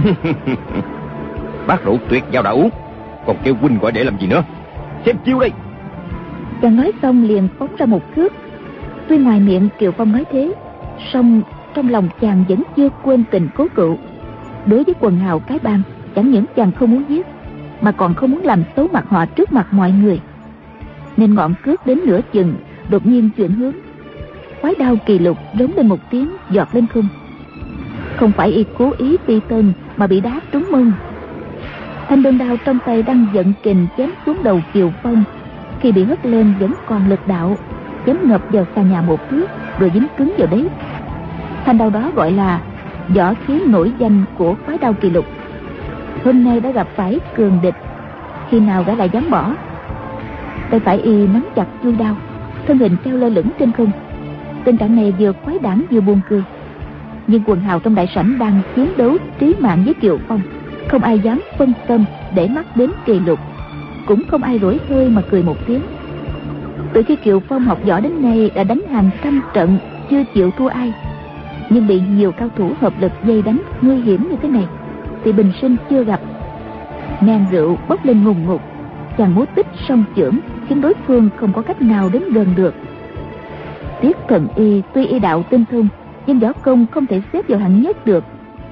Bát rượu tuyệt giao đã uống, còn kêu huynh gọi để làm gì nữa? Xem chiêu đây. Chàng nói xong liền phóng ra một cước. Tuy ngoài miệng Kiều Phong nói thế, song trong lòng chàng vẫn chưa quên tình cố cựu. Đối với quần hào cái bang, chẳng những chàng không muốn giết, mà còn không muốn làm xấu mặt họ trước mặt mọi người. Nên ngọn cước đến nửa chừng, đột nhiên chuyển hướng. Quái đao kỳ lục rống lên một tiếng, giọt lên không. Không phải y cố ý phi tân, mà bị đá trúng mông. Thanh đơn đao trong tay đang giận kình chém xuống đầu Kiều Phong, khi bị hất lên vẫn còn lực đạo, chém ngập vào xà nhà một thước, rồi dính cứng vào đấy. Thanh đao đó gọi là võ khí nổi danh của phái đao kỳ lục. Hôm nay đã gặp phải cường địch, khi nào gã lại dám bỏ. Tay phải y nắm chặt chuôi đao, thân hình treo lơ lửng trên không. Tình trạng này vừa quái đản vừa buồn cười. Nhưng quần hào trong đại sảnh đang chiến đấu trí mạng với Kiều Phong, không ai dám phân tâm để mắt đến kỳ lục, cũng không ai rủi hơi mà cười một tiếng. Từ khi Kiều Phong học võ đến nay đã đánh hàng trăm trận, chưa chịu thua ai. Nhưng bị nhiều cao thủ hợp lực dây đánh nguy hiểm như thế này thì bình sinh chưa gặp. Ngang rượu bốc lên ngùng ngục, chàng múa tích song chưởng khiến đối phương không có cách nào đến gần được. Tiết Thần Y tuy y đạo tinh thông, nhưng võ công không thể xếp vào hạng nhất được.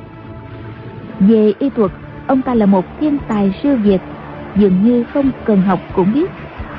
Về y thuật, ông ta là một thiên tài siêu việt, dường như không cần học cũng biết.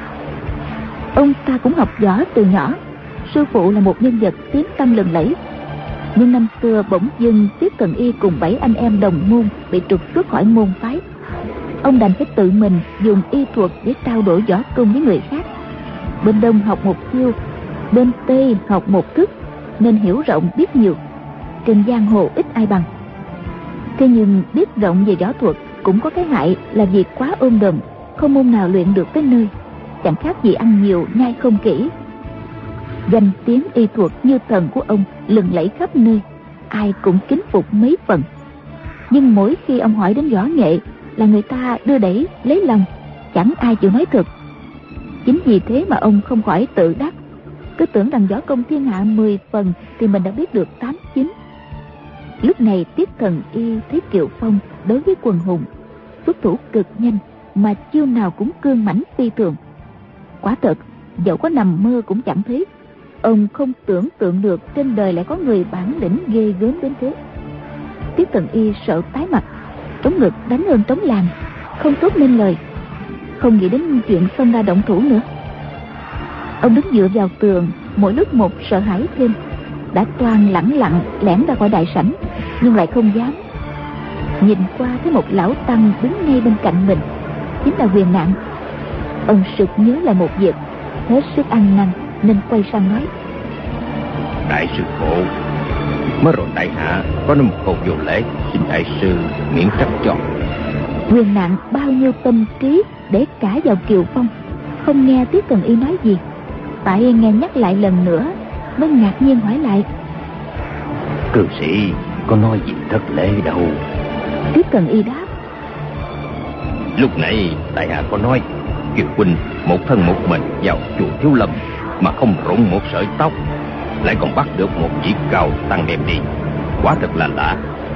Ông ta cũng học võ từ nhỏ, sư phụ là một nhân vật tiếng tăm lừng lẫy. Nhưng năm xưa bỗng dưng Tiết Thần Y cùng 7 anh em đồng môn bị trục xuất khỏi môn phái. Ông đành phải tự mình dùng y thuật để trao đổi võ công với người khác. Bên Đông học một chiêu, bên Tây học một thức, nên hiểu rộng biết nhiều. Trên giang hồ ít ai bằng. Thế nhưng biết rộng về võ thuật cũng có cái hại là việc quá ôm đồm, không môn nào luyện được tới nơi, chẳng khác gì ăn nhiều nhai không kỹ. Danh tiếng y thuật như thần của ông lừng lẫy khắp nơi, ai cũng kính phục mấy phần. Nhưng mỗi khi ông hỏi đến võ nghệ là người ta đưa đẩy lấy lòng, chẳng ai chịu nói thật. Chính vì thế mà ông không khỏi tự đắc, cứ tưởng rằng võ công thiên hạ 10 phần thì mình đã biết được 8-9. Lúc này Tiết Thần Y thấy Kiều Phong đối với quần hùng xuất thủ cực nhanh, mà chiêu nào cũng cương mãnh phi thường. Quả thật, dẫu có nằm mơ cũng chẳng thấy. Ông không tưởng tượng được trên đời lại có người bản lĩnh ghê gớm đến thế. Tiết Thần Y sợ tái mặt, trống ngực đánh hơn trống làng, không tốt nên lời, không nghĩ đến chuyện xông ra động thủ nữa. Ông đứng dựa vào tường, mỗi lúc một sợ hãi thêm. Đã toan lẳng lặng lẻn ra khỏi đại sảnh, nhưng lại không dám. Nhìn qua thấy một lão tăng đứng ngay bên cạnh mình, chính là Huyền Nạn. Ông sực nhớ lại một việc, hết sức ăn năn nên quay sang nói: Đại sư phụ, mới rồi tại hạ có nói một câu vô lễ, xin đại sư miễn trách cho. Huyền Nạn bao nhiêu tâm trí để cả vào Kiều Phong, không nghe Tiết Thần Y nói gì. Tại nghe nhắc lại lần nữa mới ngạc nhiên hỏi lại: Cư sĩ có nói gì thất lễ đâu? Tiết Thần Y đáp: Lúc nãy tại hạ có nói Kiều huynh một thân một mình vào chùa Thiếu Lâm mà không rụng một sợi tóc, lại còn bắt được một chỉ cao tăng đem đi, quá thật là lạ.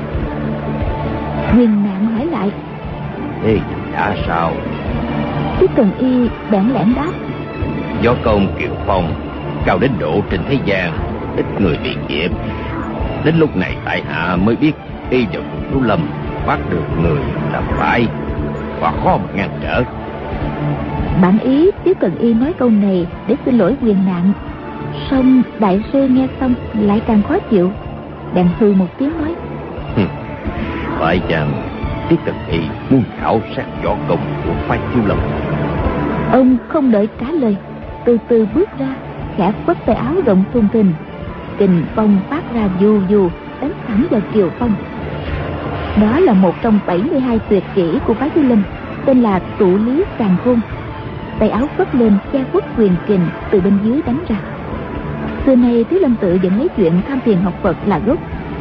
Huyền Nạn hỏi lại: Ê, đã sao? Tiết Thần Y bẽn lẽn đáp: Võ công Kiều Phong cao đến độ trên thế gian ít người bị kịp. Đến lúc này tại hạ mới biết y vào chùa Thiếu Lâm bắt được người là phải, và khó mà ngăn trở. Bản ý Tiết Thần Y nói câu này để xin lỗi Huyền Nạn, song đại sư nghe xong lại càng khó chịu, bèn hừ một tiếng nói: Phải chăng Tiết Thần Y muốn khảo sát võ công của phái Thiếu Lâm? Ông không đợi trả lời, từ từ bước ra, khẽ phất tay áo rộng thùng thình, kình phong phát ra dù dù đánh thẳng vào Kiều Phong. Đó là một trong 72 tuyệt kỹ của phái Thiếu Lâm, tên là Tụ Lý Càn Khôn. Tay áo phất lên che khuất quyền kình từ bên dưới đánh ra. Xưa nay Thiếu Lâm tự vẫn lấy chuyện tham thiền học Phật là gốc,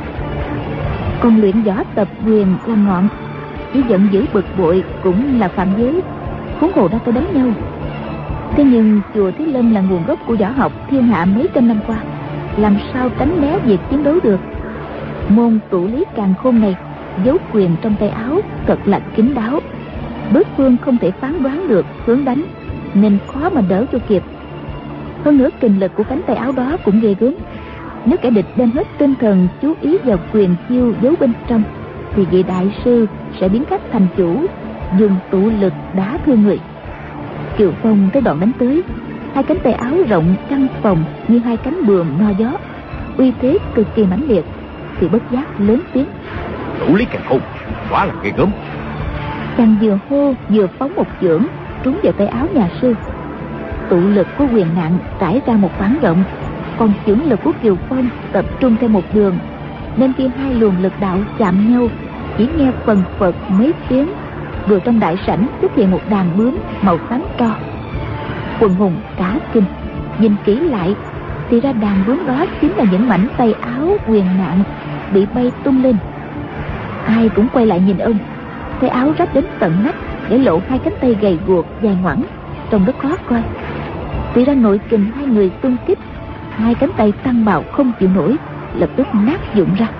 còn luyện võ tập quyền làm ngọn. Chỉ giận dữ bực bội cũng là phạm giới, huống hồ đã tới đánh nhau. Thế nhưng chùa Thiếu Lâm là nguồn gốc của võ học thiên hạ mấy trăm năm qua, làm sao tránh né việc chiến đấu được. Môn Tụ Lý Càn Khôn này giấu quyền trong tay áo thật là kín đáo, đối phương không thể phán đoán được hướng đánh, nên khó mà đỡ cho kịp. Hơn nữa kình lực của cánh tay áo đó cũng ghê gớm, Nếu kẻ địch đem hết tinh thần chú ý vào quyền chiêu giấu bên trong, thì vị đại sư sẽ biến cách thành chủ, dùng tụ lực đá thương người. Kiều Phong tới đoạn đánh tới, hai cánh tay áo rộng căng phồng như hai cánh buồm no gió, uy thế cực kỳ mãnh liệt, thì bất giác lớn tiếng: Đủ lý càng khôn, quá là ghê gớm. Chàng vừa hô vừa phóng một chưởng trúng vào tay áo nhà sư. Tụ lực của Quyền Nạn trải ra một khoảng rộng, còn chưởng lực của Kiều Phong tập trung theo một đường, nên khi hai luồng lực đạo chạm nhau, chỉ nghe phần phật mấy tiếng, vừa trong đại sảnh xuất hiện một đàn bướm màu xám tro. Quần hùng cả kinh, nhìn kỹ lại thì ra đàn bướm đó chính là những mảnh tay áo Quyền Nạn bị bay tung lên. Ai cũng quay lại nhìn ông, tay áo rách đến tận nách, để lộ hai cánh tay gầy guộc dài ngoẵng, trông rất khó coi. Thì ra nội kình hai người xung kích, hai cánh tay tăng bào không chịu nổi, lập tức nát vụn ra.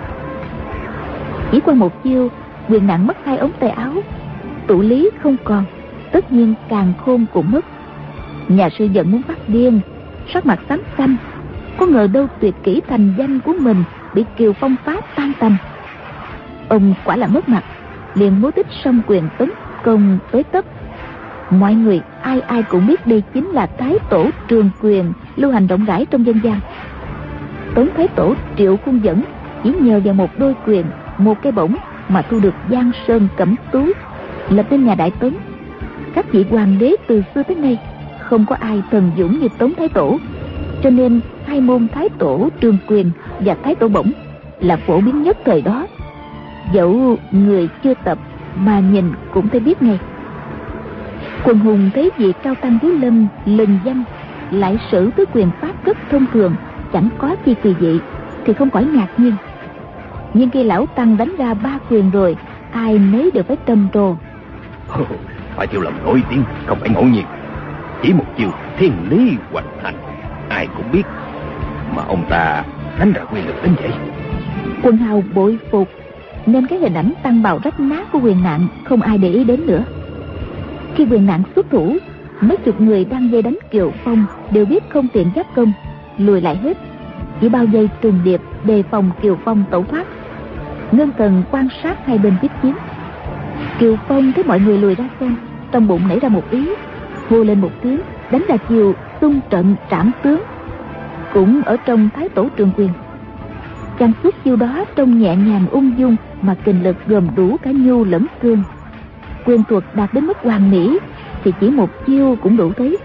Chỉ qua một chiêu, Quyền Nạn mất hai ống tay áo, tụ lý không còn, tất nhiên càn khôn cũng mất. Nhà sư giận muốn phát điên, sắc mặt xám xanh, có ngờ đâu tuyệt kỹ thành danh của mình bị Kiều Phong phá tan tành. Ông quả là mất mặt, liền múa tích song quyền tấn công tới tấp. Mọi người ai ai cũng biết đây chính là Thái Tổ Trường Quyền lưu hành rộng rãi trong dân gian. Tống Thái Tổ Triệu Khuôn Dẫn chỉ nhờ vào một đôi quyền, một cái bổng mà thu được Giang Sơn Cẩm Tú, lập nên nhà Đại Tống. Các vị hoàng đế từ xưa tới nay không có ai thần dũng như Tống Thái Tổ, cho nên hai môn Thái Tổ Trường Quyền và Thái Tổ Bổng là phổ biến nhất thời đó. Dẫu người chưa tập mà nhìn cũng thấy biết ngay. Quần hùng thấy vị cao tăng Thiếu Lâm lừng danh lại sử tới quyền pháp rất thông thường, chẳng có chi kỳ dị, thì không khỏi ngạc nhiên. Nhưng khi lão tăng đánh ra 3 quyền rồi, ai nấy đều phải trầm trồ. Phải Thiếu Lâm nổi tiếng không phải ngẫu nhiên, chỉ một chiều thiên lý hoành hành, ai cũng biết, mà ông ta đánh ra quyền lực đến vậy. Quần hào bội phục, nên cái hình ảnh tăng bào rách nát của Quyền Nạn không ai để ý đến nữa. Khi Quyền Nạn xuất thủ, mấy chục người đang dây đánh Kiều Phong đều biết không tiện giáp công, lùi lại hết, chỉ bao vây trùng điệp đề phòng Kiều Phong tẩu thoát. Ngân Cần quan sát hai bên quyết chiến. Kiều Phong thấy mọi người lùi ra xem, trong bụng nảy ra một ý, hô lên một tiếng, đánh ra chiều xung trận trảm tướng, cũng ở trong Thái Tổ Trường Quyền. Chàng xuất chiêu đó trông nhẹ nhàng ung dung, mà kình lực gồm đủ cả nhu lẫn cương. Quyền thuật đạt đến mức hoàn mỹ thì chỉ một chiêu cũng đủ thấy.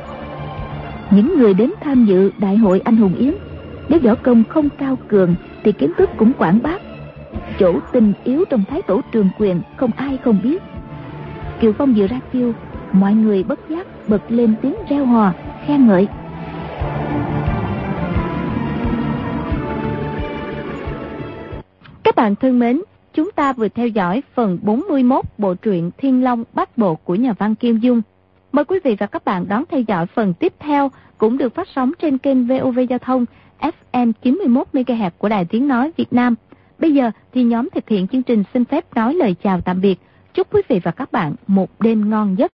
Những người đến tham dự đại hội anh hùng yến, nếu võ công không cao cường thì kiến thức cũng quảng bác. Chỗ tinh yếu trong Thái Tổ Trường Quyền không ai không biết. Kiều Phong vừa ra chiêu, mọi người bất giác bật lên tiếng reo hò khen ngợi. Các bạn thân mến, chúng ta vừa theo dõi phần 41 bộ truyện Thiên Long Bát Bộ của nhà văn Kim Dung. Mời quý vị và các bạn đón theo dõi phần tiếp theo, cũng được phát sóng trên kênh VOV Giao thông FM 91 MHz của Đài Tiếng nói Việt Nam. Bây giờ thì nhóm thực hiện chương trình xin phép nói lời chào tạm biệt. Chúc quý vị và các bạn một đêm ngon giấc.